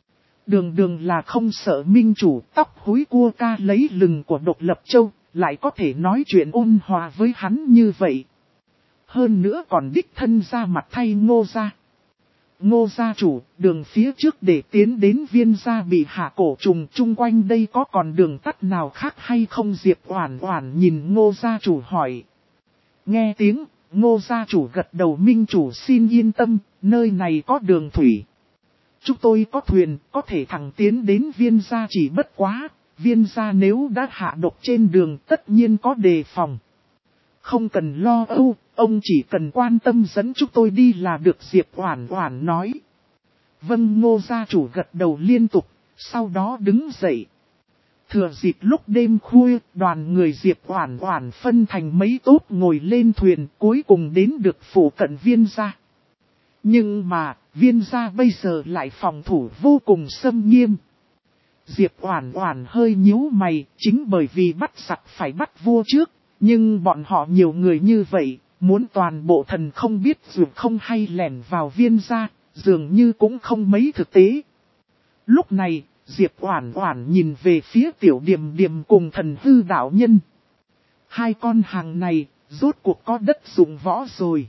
Đường là Không Sợ Minh chủ, tóc húi cua ca lấy lừng của Độc Lập Châu, lại có thể nói chuyện ôn hòa với hắn như vậy. Hơn nữa còn đích thân ra mặt thay Ngô gia. Ngô gia chủ, đường phía trước để tiến đến Viên gia bị hạ cổ trùng, chung quanh đây có còn đường tắt nào khác hay không? Diệp Oản Oản nhìn Ngô gia chủ hỏi. Nghe tiếng, Ngô gia chủ gật đầu. Minh chủ xin yên tâm, nơi này có đường thủy. Chúng tôi có thuyền, có thể thẳng tiến đến Viên gia, chỉ bất quá, Viên gia nếu đã hạ độc trên đường tất nhiên có đề phòng. Không cần lo âu, ông chỉ cần quan tâm dẫn chúng tôi đi là được. Diệp Oản Oản nói. Vâng. Ngô gia chủ gật đầu liên tục, sau đó đứng dậy. Thừa dịp lúc đêm khuya, đoàn người Diệp Oản Oản phân thành mấy tốp ngồi lên thuyền, cuối cùng đến được phủ cận Viên gia. Nhưng mà, Viên gia bây giờ lại phòng thủ vô cùng xâm nghiêm. Diệp Oản Oản hơi nhíu mày, chính bởi vì bắt giặc phải bắt vua trước. Nhưng bọn họ nhiều người như vậy, muốn toàn bộ thần không biết dù không hay lẻn vào Viên gia, dường như cũng không mấy thực tế. Lúc này, Diệp Oản Oản nhìn về phía Tiểu Điềm Điềm cùng Thần Hư đạo nhân. Hai con hàng này, rốt cuộc có đất dụng võ rồi.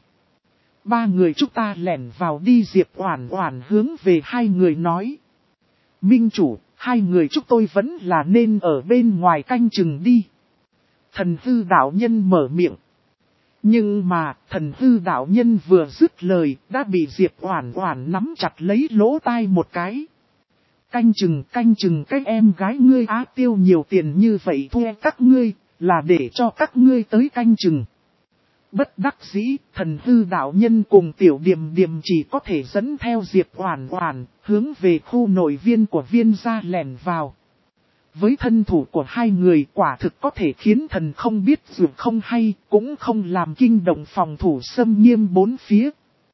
Ba người chúng ta lẻn vào đi. Diệp Oản Oản hướng về hai người nói. Minh chủ, hai người chúng tôi vẫn là nên ở bên ngoài canh chừng đi. Thần Hư đạo nhân mở miệng. Nhưng mà, Thần Hư đạo nhân vừa dứt lời, đã bị Diệp Oản Oản nắm chặt lấy lỗ tai một cái. Canh chừng cái em gái ngươi á, tiêu nhiều tiền như vậy thuê các ngươi, là để cho các ngươi tới canh chừng. Bất đắc dĩ, Thần Hư đạo nhân cùng Tiểu Điềm Điềm chỉ có thể dẫn theo Diệp Oản Oản, hướng về khu nội viên của Viên gia lẻn vào. Với thân thủ của hai người, quả thực có thể khiến thần không biết dù không hay, cũng không làm kinh động phòng thủ xâm nghiêm bốn phía.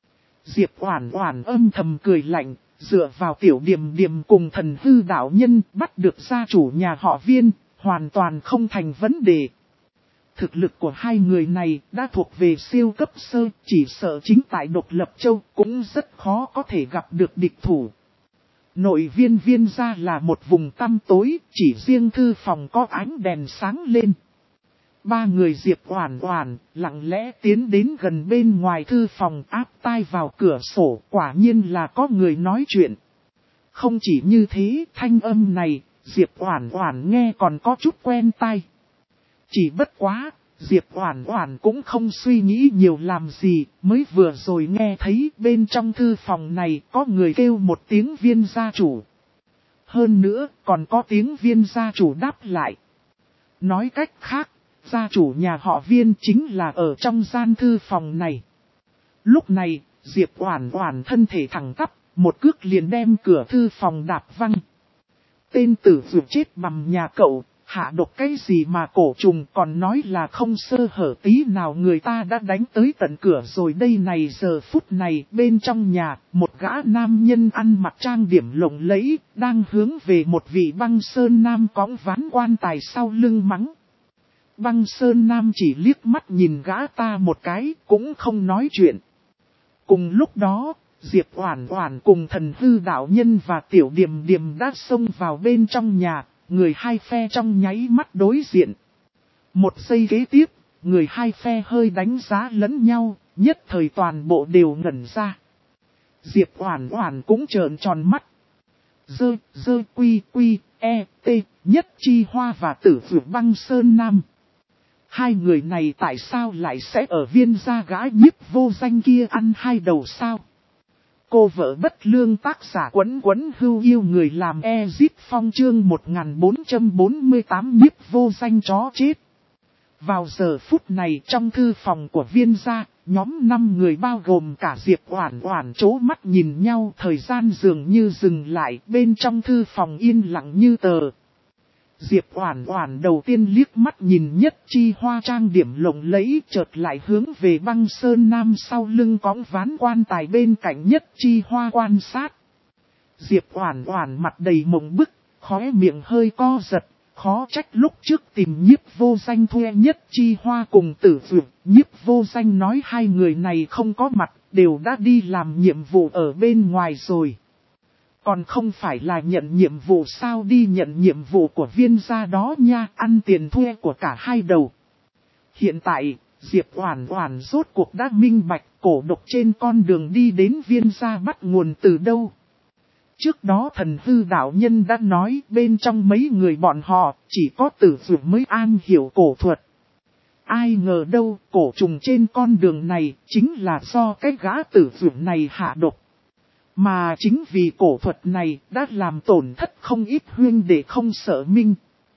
Diệp Oản Oản âm thầm cười lạnh, dựa vào Tiểu Điềm Điềm cùng Thần Hư đạo nhân bắt được gia chủ nhà họ Viên, hoàn toàn không thành vấn đề. Thực lực của hai người này đã thuộc về siêu cấp sơ, chỉ sợ chính tại Độc Lập Châu cũng rất khó có thể gặp được địch thủ. Nội viên Viên gia là một vùng tăm tối, chỉ riêng thư phòng có ánh đèn sáng lên. Ba người Diệp Oản Oản lặng lẽ tiến đến gần bên ngoài thư phòng, áp tai vào cửa sổ, quả nhiên là có người nói chuyện. Không chỉ như thế, thanh âm này, Diệp Oản Oản nghe còn có chút quen tai. Chỉ bất quá, Diệp Oản Oản cũng không suy nghĩ nhiều làm gì, mới vừa rồi nghe thấy bên trong thư phòng này có người kêu một tiếng Viên gia chủ. Hơn nữa, còn có tiếng Viên gia chủ đáp lại. Nói cách khác, gia chủ nhà họ Viên chính là ở trong gian thư phòng này. Lúc này, Diệp Oản Oản thân thể thẳng tắp, một cước liền đem cửa thư phòng đạp văng. Tên tử vừa chết bầm nhà cậu, hạ độc cái gì mà cổ trùng, còn nói là không sơ hở tí nào, người ta đã đánh tới tận cửa rồi đây này. Giờ phút này bên trong nhà, một gã nam nhân ăn mặc trang điểm lộng lẫy, đang hướng về một vị Băng Sơn Nam cõng ván quan tài sau lưng mắng. Băng Sơn Nam chỉ liếc mắt nhìn gã ta một cái, cũng không nói chuyện. Cùng lúc đó, Diệp Oản Oản cùng Thần Hư đạo nhân và Tiểu Điềm Điềm đã xông vào bên trong nhà, người hai phe trong nháy mắt đối diện. Một giây kế tiếp, người hai phe hơi đánh giá lẫn nhau, nhất thời toàn bộ đều ngẩn ra. Diệp Oản Oản cũng trợn tròn mắt. Quy, T, Nhất Chi Hoa và Tử Dược Băng Sơn Nam. Hai người này tại sao lại sẽ ở Viên gia gã nhiếp vô danh kia ăn hai đầu sao? Cô vợ bất lương tác giả Quấn Quấn Hưu yêu người làm Ezip Phong chương 1448 nhiếp vô danh chó chết. Vào giờ phút này trong thư phòng của Viên gia, nhóm 5 người bao gồm cả Diệp Oản Oản chố mắt nhìn nhau, thời gian dường như dừng lại, bên trong thư phòng yên lặng như tờ. Diệp Oản Oản đầu tiên liếc mắt nhìn Nhất Chi Hoa trang điểm lộng lẫy, chợt lại hướng về Băng Sơn Nam sau lưng cõng ván quan tài bên cạnh Nhất Chi Hoa quan sát. Diệp Oản Oản mặt đầy mộng bức, khóe miệng hơi co giật, khó trách lúc trước tìm nhiếp vô danh thuê Nhất Chi Hoa cùng Tử Dược, nhiếp vô danh nói hai người này không có mặt, đều đã đi làm nhiệm vụ ở bên ngoài rồi. Còn không phải là nhận nhiệm vụ sao, đi nhận nhiệm vụ của Viên gia đó nha, ăn tiền thuê của cả hai đầu. Hiện tại, Diệp Oản Oản rốt cuộc đã minh bạch cổ độc trên con đường đi đến Viên gia bắt nguồn từ đâu. Trước đó Thần Hư đạo nhân đã nói bên trong mấy người bọn họ chỉ có Tử Dược mới am hiểu cổ thuật. Ai ngờ đâu cổ trùng trên con đường này chính là do cái gã Tử Dược này hạ độc. Mà chính vì cổ thuật này đã làm tổn thất không ít huynh đệ không sợ minh.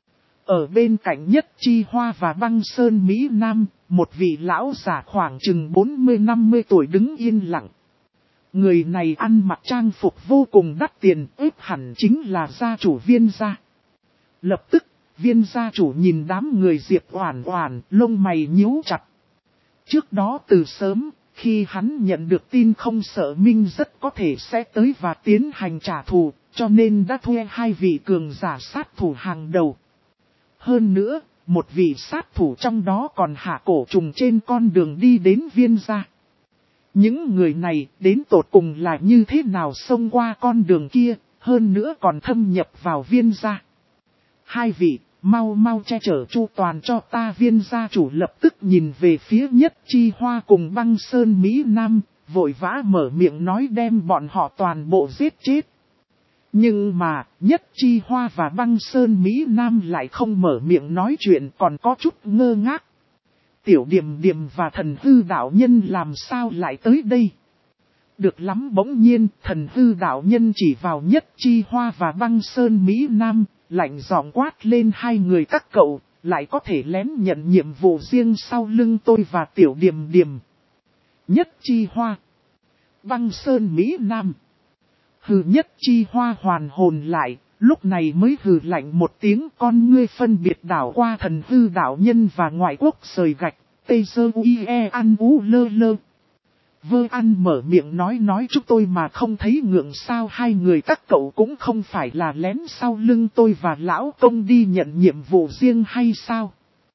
Ở bên cạnh Nhất Chi Hoa và Băng Sơn Mỹ Nam, một vị lão già khoảng chừng 40-50 tuổi đứng yên lặng. Người này ăn mặc trang phục vô cùng đắt tiền, ếp hẳn chính là gia chủ Viên gia. Lập tức, Viên gia chủ nhìn đám người Diệp Oản Oản, lông mày nhíu chặt. Trước đó từ sớm, khi hắn nhận được tin không sợ minh rất có thể sẽ tới và tiến hành trả thù, cho nên đã thuê hai vị cường giả sát thủ hàng đầu. Hơn nữa, một vị sát thủ trong đó còn hạ cổ trùng trên con đường đi đến Viên gia. Những người này đến tột cùng là như thế nào xông qua con đường kia, hơn nữa còn thâm nhập vào Viên gia. Hai vị, mau che chở chu toàn cho ta. Viên gia chủ lập tức nhìn về phía Nhất Chi Hoa cùng Băng Sơn Mỹ Nam, vội vã mở miệng nói đem bọn họ toàn bộ giết chết. Nhưng mà, Nhất Chi Hoa và Băng Sơn Mỹ Nam lại không mở miệng nói chuyện, còn có chút ngơ ngác. Tiểu Điềm Điềm và Thần Hư đạo nhân làm sao lại tới đây? Được lắm, bỗng nhiên, Thần Hư đạo nhân chỉ vào Nhất Chi Hoa và Băng Sơn Mỹ Nam, lạnh giọng quát lên hai người các cậu, lại có thể lén nhận nhiệm vụ riêng sau lưng tôi và Tiểu Điềm Điềm. Nhất Chi Hoa, Băng Sơn Mỹ Nam. Hừ. Nhất Chi Hoa hoàn hồn lại, lúc này mới hừ lạnh một tiếng, con ngươi phân biệt đảo qua Thần Hư đạo nhân và ngoại quốc sời gạch, tê sơ uie ăn ú lơ lơ. Vơ ăn mở miệng nói chúng tôi mà không thấy ngượng sao, hai người các cậu cũng không phải là lén sau lưng tôi và lão công đi nhận nhiệm vụ riêng hay sao?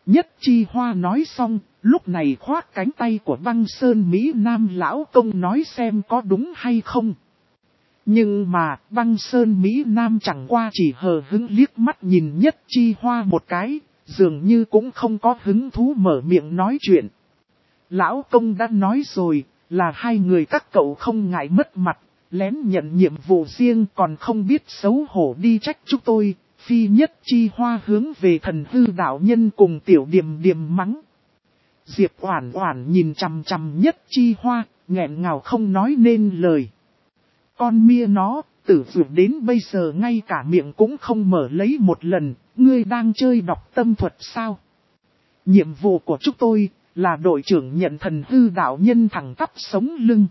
Nhất Chi Hoa nói xong, lúc này khoác cánh tay của Băng Sơn Mỹ Nam lão công nói xem có đúng hay không. Nhưng mà, Băng Sơn Mỹ Nam chẳng qua chỉ hờ hững liếc mắt nhìn Nhất Chi Hoa một cái, dường như cũng không có hứng thú mở miệng nói chuyện. Lão công đã nói rồi, là hai người các cậu không ngại mất mặt, lén nhận nhiệm vụ riêng còn không biết xấu hổ đi trách chúng tôi. Phi Nhất Chi Hoa hướng về Thần Hư đạo nhân cùng Tiểu Điềm Điềm mắng. Diệp Oản Oản nhìn chằm chằm Nhất Chi Hoa, nghẹn ngào không nói nên lời. Con mia nó, tử dược đến bây giờ ngay cả miệng cũng không mở lấy một lần, ngươi đang chơi đọc tâm thuật sao? Nhiệm vụ của chúng tôi là đội trưởng nhận Thần Hư đạo nhân thẳng tắp sống lưng.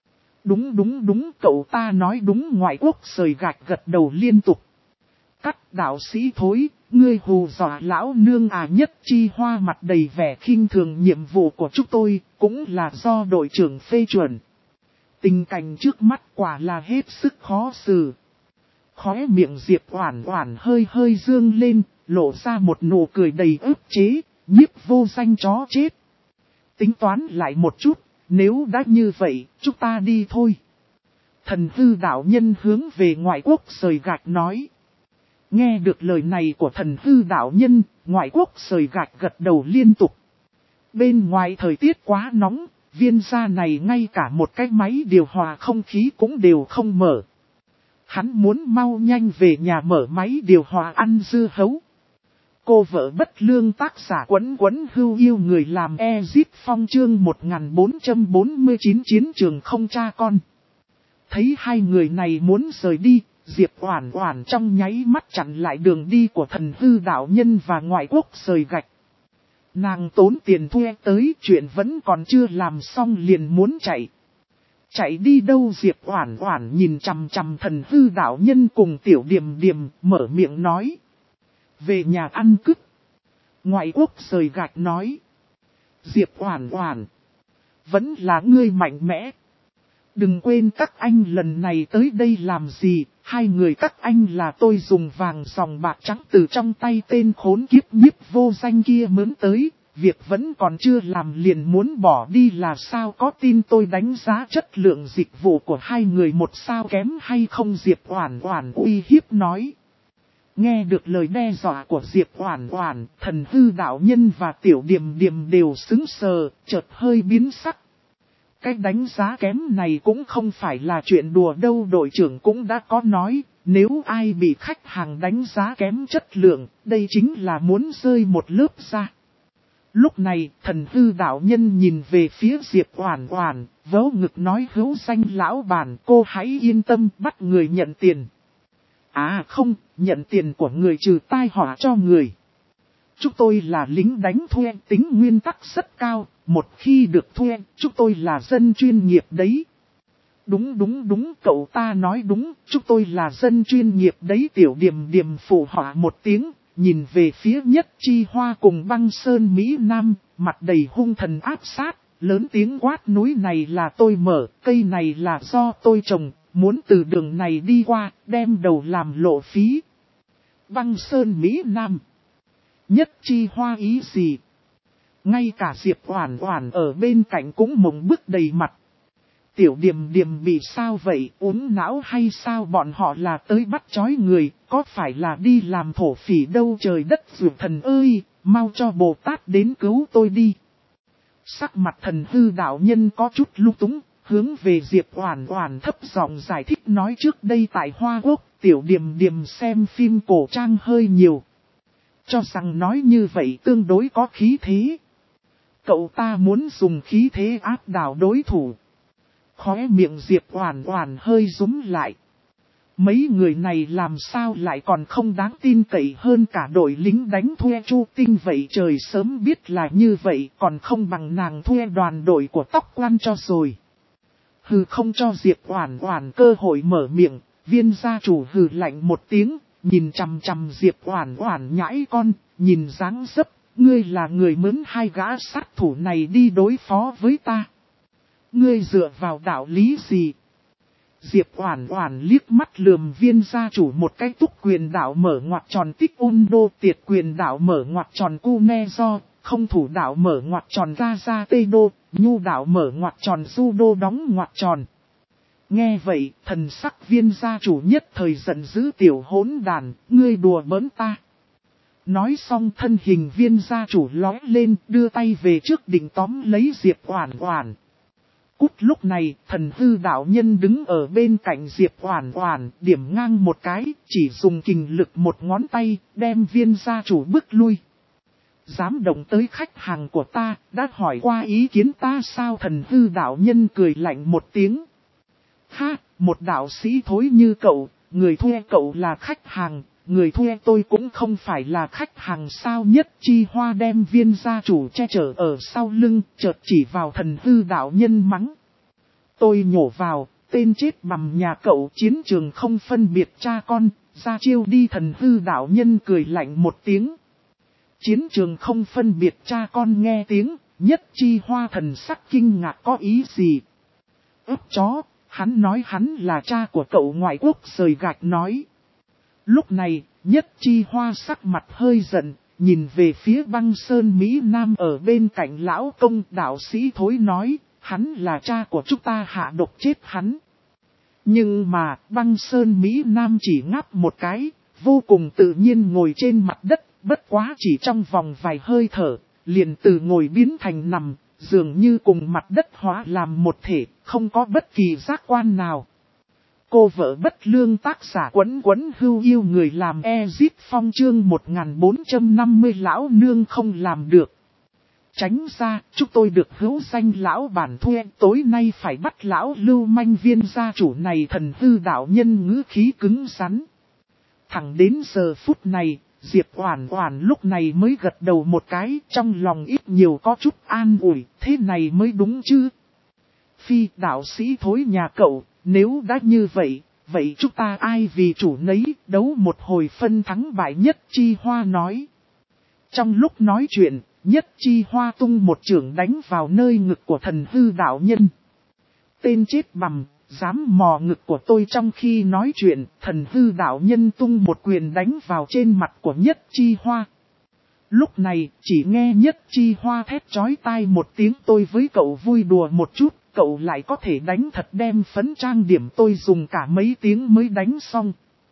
Đúng, cậu ta nói đúng. Ngoại quốc sời gạch gật đầu liên tục. Cắt đạo sĩ thối, ngươi hù dọa lão nương à. Nhất Chi Hoa mặt đầy vẻ khinh thường. Nhiệm vụ của chúng tôi cũng là do đội trưởng phê chuẩn. Tình cảnh trước mắt quả là hết sức khó xử. Khóe miệng Diệp Oản Oản hơi dương lên, lộ ra một nụ cười đầy ức chế, nhiếp vô danh chó chết. Tính toán lại một chút, nếu đã như vậy, chúng ta đi thôi. Thần Hư đạo nhân hướng về ngoại quốc sời gạch nói. Nghe được lời này của Thần Hư đạo nhân, ngoại quốc sời gạch gật đầu liên tục. Bên ngoài thời tiết quá nóng, viên gia này ngay cả một cái máy điều hòa không khí cũng đều không mở. Hắn muốn mau nhanh về nhà mở máy điều hòa ăn dưa hấu. Cô vợ bất lương tác giả Quấn Hưu yêu người làm Ezip Phong chương 1449 chiến trường không cha con. Thấy hai người này muốn rời đi, Diệp Oản Oản trong nháy mắt chặn lại đường đi của Thần Hư đạo nhân và ngoại quốc sời gạch. Nàng tốn tiền thuê tới, chuyện vẫn còn chưa làm xong liền muốn chạy. Chạy đi đâu? Diệp Oản Oản nhìn chằm chằm Thần Hư đạo nhân cùng Tiểu Điềm Điềm, mở miệng nói. Về nhà ăn cứt. Ngoại quốc sời gạch nói. Diệp Oản Oản, vẫn là ngươi mạnh mẽ. Đừng quên các anh lần này tới đây làm gì, hai người các anh là tôi dùng vàng dòng bạc trắng từ trong tay tên khốn kiếp nhiếp vô danh kia mướn tới, việc vẫn còn chưa làm liền muốn bỏ đi là sao? Có tin tôi đánh giá chất lượng dịch vụ của hai người một sao kém hay không? Diệp Oản Oản uy hiếp nói. Nghe được lời đe dọa của Diệp Oản Oản, Thần Hư đạo nhân và Tiểu Điềm Điềm đều sững sờ, chợt hơi biến sắc. Cái đánh giá kém này cũng không phải là chuyện đùa đâu, đội trưởng cũng đã có nói, nếu ai bị khách hàng đánh giá kém chất lượng, đây chính là muốn rơi một lớp da. Lúc này, Thần Hư đạo nhân nhìn về phía Diệp Oản Oản, vớ ngực nói hữu danh lão bản, cô hãy yên tâm, bắt người nhận tiền. À không, nhận tiền của người trừ tai họa cho người. Chúng tôi là lính đánh thuê, tính nguyên tắc rất cao, một khi được thuê, chúng tôi là dân chuyên nghiệp đấy. Đúng, cậu ta nói đúng, chúng tôi là dân chuyên nghiệp đấy. Tiểu Điềm Điềm phụ họa một tiếng, nhìn về phía Nhất Chi Hoa cùng Băng Sơn Mỹ Nam, mặt đầy hung thần áp sát, lớn tiếng quát núi này là tôi mở, cây này là do tôi trồng, muốn từ đường này đi qua, đem đầu làm lộ phí. Băng Sơn Mỹ Nam, Nhất Chi Hoa ý gì? Ngay cả Diệp Oản Oản ở bên cạnh cũng mộng bức đầy mặt. Tiểu Điềm Điềm bị sao vậy, uống não hay sao? Bọn họ là tới bắt trói người, có phải là đi làm thổ phỉ đâu? Trời đất dược thần ơi, mau cho Bồ Tát đến cứu tôi đi. Sắc mặt Thần Hư đạo nhân có chút lung túng, hướng về Diệp Oản Oản thấp giọng giải thích nói trước đây tại Hoa Quốc, Tiểu Điềm Điềm xem phim cổ trang hơi nhiều. Cho rằng nói như vậy tương đối có khí thế. Cậu ta muốn dùng khí thế áp đảo đối thủ. Khóe miệng Diệp Oản Oản hơi rúm lại. Mấy người này làm sao lại còn không đáng tin cậy hơn cả đội lính đánh thuê Chu Tinh vậy? Trời sớm biết là như vậy còn không bằng nàng thuê đoàn đội của Tóc Quan cho rồi. Hừ, không cho Diệp Oản Oản cơ hội mở miệng, Viên gia chủ hừ lạnh một tiếng, nhìn chằm chằm Diệp Oản Oản nhãi con, nhìn dáng dấp, ngươi là người mướn hai gã sát thủ này đi đối phó với ta. Ngươi dựa vào đạo lý gì? Diệp Oản Oản liếc mắt lườm Viên gia chủ một cái, túc quyền đạo mở ngoặc tròn tích Undo, tiệt quyền đạo mở ngoặc tròn Kumezo, không thủ đạo mở ngoặc tròn Gaza Tedo, nhu đạo mở ngoặc tròn Judo đóng ngoặc tròn. Nghe vậy, thần sắc Viên gia chủ nhất thời giận dữ, tiểu hỗn đàn, ngươi đùa bỡn ta. Nói xong thân hình Viên gia chủ lóe lên, đưa tay về trước định tóm lấy Diệp Oản Oản. Cút, lúc này, thần hư đạo nhân đứng ở bên cạnh Diệp Oản Oản, điểm ngang một cái, chỉ dùng kình lực một ngón tay, đem Viên gia chủ bước lui. Dám động tới khách hàng của ta, đã hỏi qua ý kiến ta sao? Thần hư đạo nhân cười lạnh một tiếng. Ha, một đạo sĩ thối như cậu, người thuê cậu là khách hàng, người thuê tôi cũng không phải là khách hàng sao? Nhất Chi Hoa đem Viên gia chủ che chở ở sau lưng, chợt chỉ vào thần hư đạo nhân mắng. Tôi nhổ vào, tên chết bằm nhà cậu, chiến trường không phân biệt cha con, ra chiêu đi. Thần hư đạo nhân cười lạnh một tiếng. Chiến trường không phân biệt cha con, nghe tiếng, Nhất Chi Hoa thần sắc kinh ngạc, có ý gì? Ướp chó, hắn nói hắn là cha của cậu. Ngoại quốc sời gạch nói. Lúc này, Nhất Chi Hoa sắc mặt hơi giận, nhìn về phía Băng Sơn Mỹ Nam ở bên cạnh lão công. Đạo sĩ thối nói, hắn là cha của chúng ta, hạ độc chết hắn. Nhưng mà, Băng Sơn Mỹ Nam chỉ ngáp một cái, vô cùng tự nhiên ngồi trên mặt đất, bất quá chỉ trong vòng vài hơi thở, liền từ ngồi biến thành nằm, dường như cùng mặt đất hóa làm một thể, không có bất kỳ giác quan nào. Cô vợ bất lương, tác giả Quấn Quấn Hưu Yêu, người làm Ezit Phong, chương 1450 lão nương không làm được. Tránh ra, chúng tôi được hữu danh lão bản thuê, tối nay phải bắt lão lưu manh Viên gia chủ này. Thần hư đạo nhân ngữ khí cứng rắn. Thẳng đến giờ phút này, Diệp Oản Oản lúc này mới gật đầu một cái, trong lòng ít nhiều có chút an ủi, thế này mới đúng chứ. Phi, đạo sĩ thối nhà cậu, nếu đã như vậy, vậy chúng ta ai vì chủ nấy, đấu một hồi phân thắng bại. Nhất Chi Hoa nói. Trong lúc nói chuyện, Nhất Chi Hoa tung một chưởng đánh vào nơi ngực của thần hư đạo nhân. Tên chết bằm, dám mò ngực của tôi. Trong khi nói chuyện, thần hư đạo nhân tung một quyền đánh vào trên mặt của Nhất Chi Hoa. Lúc này, chỉ nghe Nhất Chi Hoa thét chói tai một tiếng, tôi với cậu vui đùa một chút, cậu lại có thể đánh thật, đem phấn trang điểm tôi dùng cả mấy tiếng mới đánh xong.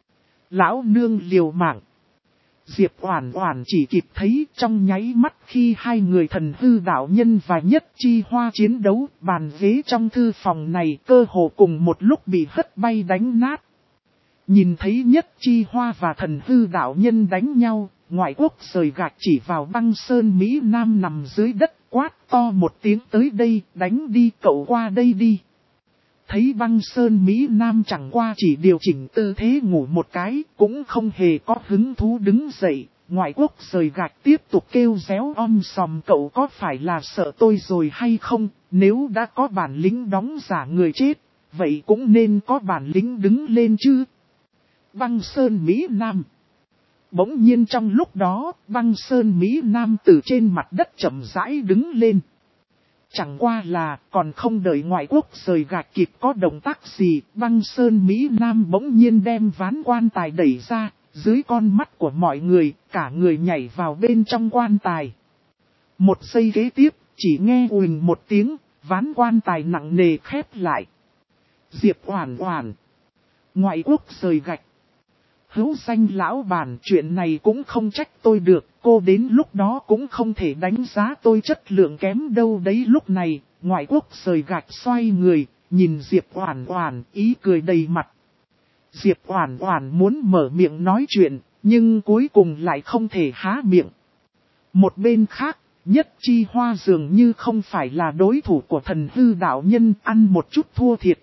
Lão nương liều mạng. Diệp Oản Oản chỉ kịp thấy trong nháy mắt khi hai người thần hư đạo nhân và Nhất Chi Hoa chiến đấu, bàn ghế trong thư phòng này cơ hồ cùng một lúc bị hất bay đánh nát. Nhìn thấy Nhất Chi Hoa và thần hư đạo nhân đánh nhau, ngoại quốc sời gạch chỉ vào Băng Sơn Mỹ Nam nằm dưới đất, quát to một tiếng, tới đây, đánh đi, cậu qua đây đi. Thấy Băng Sơn Mỹ Nam chẳng qua chỉ điều chỉnh tư thế ngủ một cái, cũng không hề có hứng thú đứng dậy. Ngoại quốc sời gạch tiếp tục kêu réo sòm, cậu có phải là sợ tôi rồi hay không? Nếu đã có bản lĩnh đóng giả người chết, vậy cũng nên có bản lĩnh đứng lên chứ. Băng Sơn Mỹ Nam. Bỗng nhiên trong lúc đó, Băng Sơn Mỹ Nam từ trên mặt đất chậm rãi đứng lên. Chẳng qua là còn không đợi ngoại quốc sời gạch kịp có động tác gì, Băng Sơn Mỹ Nam bỗng nhiên đem ván quan tài đẩy ra, dưới con mắt của mọi người, cả người nhảy vào bên trong quan tài. Một giây kế tiếp, chỉ nghe ùnh một tiếng, ván quan tài nặng nề khép lại. Diệp Oản Oản. Ngoại quốc sời gạch. Hữu danh lão bản, chuyện này cũng không trách tôi được, cô đến lúc đó cũng không thể đánh giá tôi chất lượng kém đâu đấy. Lúc này, ngoại quốc sời gạch xoay người, nhìn Diệp Oản Oản, ý cười đầy mặt. Diệp Oản Oản muốn mở miệng nói chuyện, nhưng cuối cùng lại không thể há miệng. Một bên khác, Nhất Chi Hoa dường như không phải là đối thủ của thần hư đạo nhân, ăn một chút thua thiệt.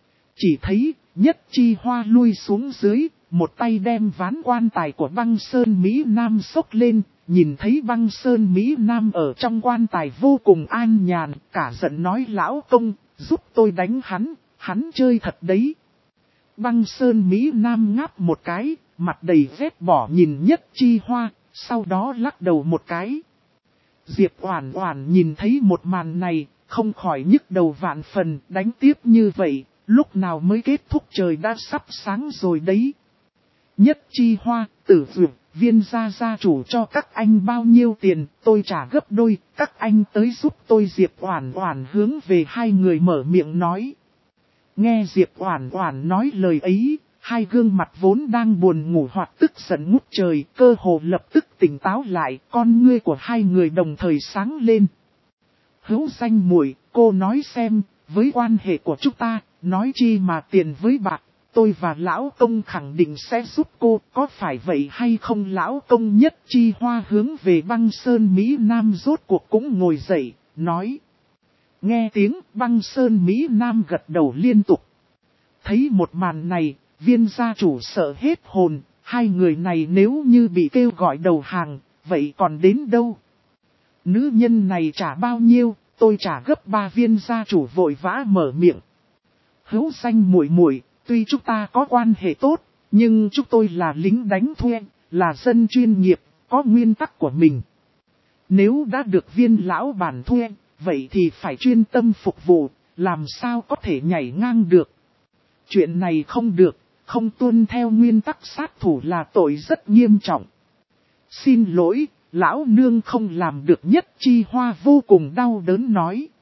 Chỉ thấy, Nhất Chi Hoa lui xuống dưới, một tay đem ván quan tài của Băng Sơn Mỹ Nam xốc lên, nhìn thấy Băng Sơn Mỹ Nam ở trong quan tài vô cùng an nhàn, cả giận nói lão công, giúp tôi đánh hắn chơi thật đấy. Băng Sơn Mỹ Nam ngáp một cái, mặt đầy vết bỏ nhìn Nhất Chi Hoa, sau đó lắc đầu một cái. Diệp Oản Oản nhìn thấy một màn này, không khỏi nhức đầu vạn phần, đánh tiếp như vậy, Lúc nào mới kết thúc trời đã sắp sáng rồi đấy. Nhất Chi Hoa, Tử Dược, Viên gia chủ cho các anh bao nhiêu tiền, tôi trả gấp đôi, các anh tới giúp tôi. Diệp Oản Oản hướng về hai người mở miệng nói. Nghe Diệp Oản Oản nói lời ấy, hai gương mặt vốn đang buồn ngủ hoặc tức giận ngút trời, cơ hồ lập tức tỉnh táo lại, con ngươi của hai người đồng thời sáng lên. Hữu Danh muội, cô nói xem, với quan hệ của chúng ta, nói chi mà tiền với bạc, tôi và lão công khẳng định sẽ giúp cô, có phải vậy hay không? Lão công Nhất Chi Hoa hướng về Băng Sơn Mỹ Nam rốt cuộc cũng ngồi dậy, nói. Nghe tiếng Băng Sơn Mỹ Nam gật đầu liên tục. Thấy một màn này, Viên gia chủ sợ hết hồn, hai người này nếu như bị kêu gọi đầu hàng, vậy còn đến đâu? Nữ nhân này trả bao nhiêu, tôi trả gấp 3. Viên gia chủ vội vã mở miệng. Hữu Danh muội muội, tuy chúng ta có quan hệ tốt, nhưng chúng tôi là lính đánh thuê, là dân chuyên nghiệp, có nguyên tắc của mình. Nếu đã được Viên lão bản thuê, vậy thì phải chuyên tâm phục vụ, làm sao có thể nhảy ngang được. Chuyện này không được, không tuân theo nguyên tắc sát thủ là tội rất nghiêm trọng. Xin lỗi, lão nương không làm được. Nhất Chi Hoa vô cùng đau đớn nói.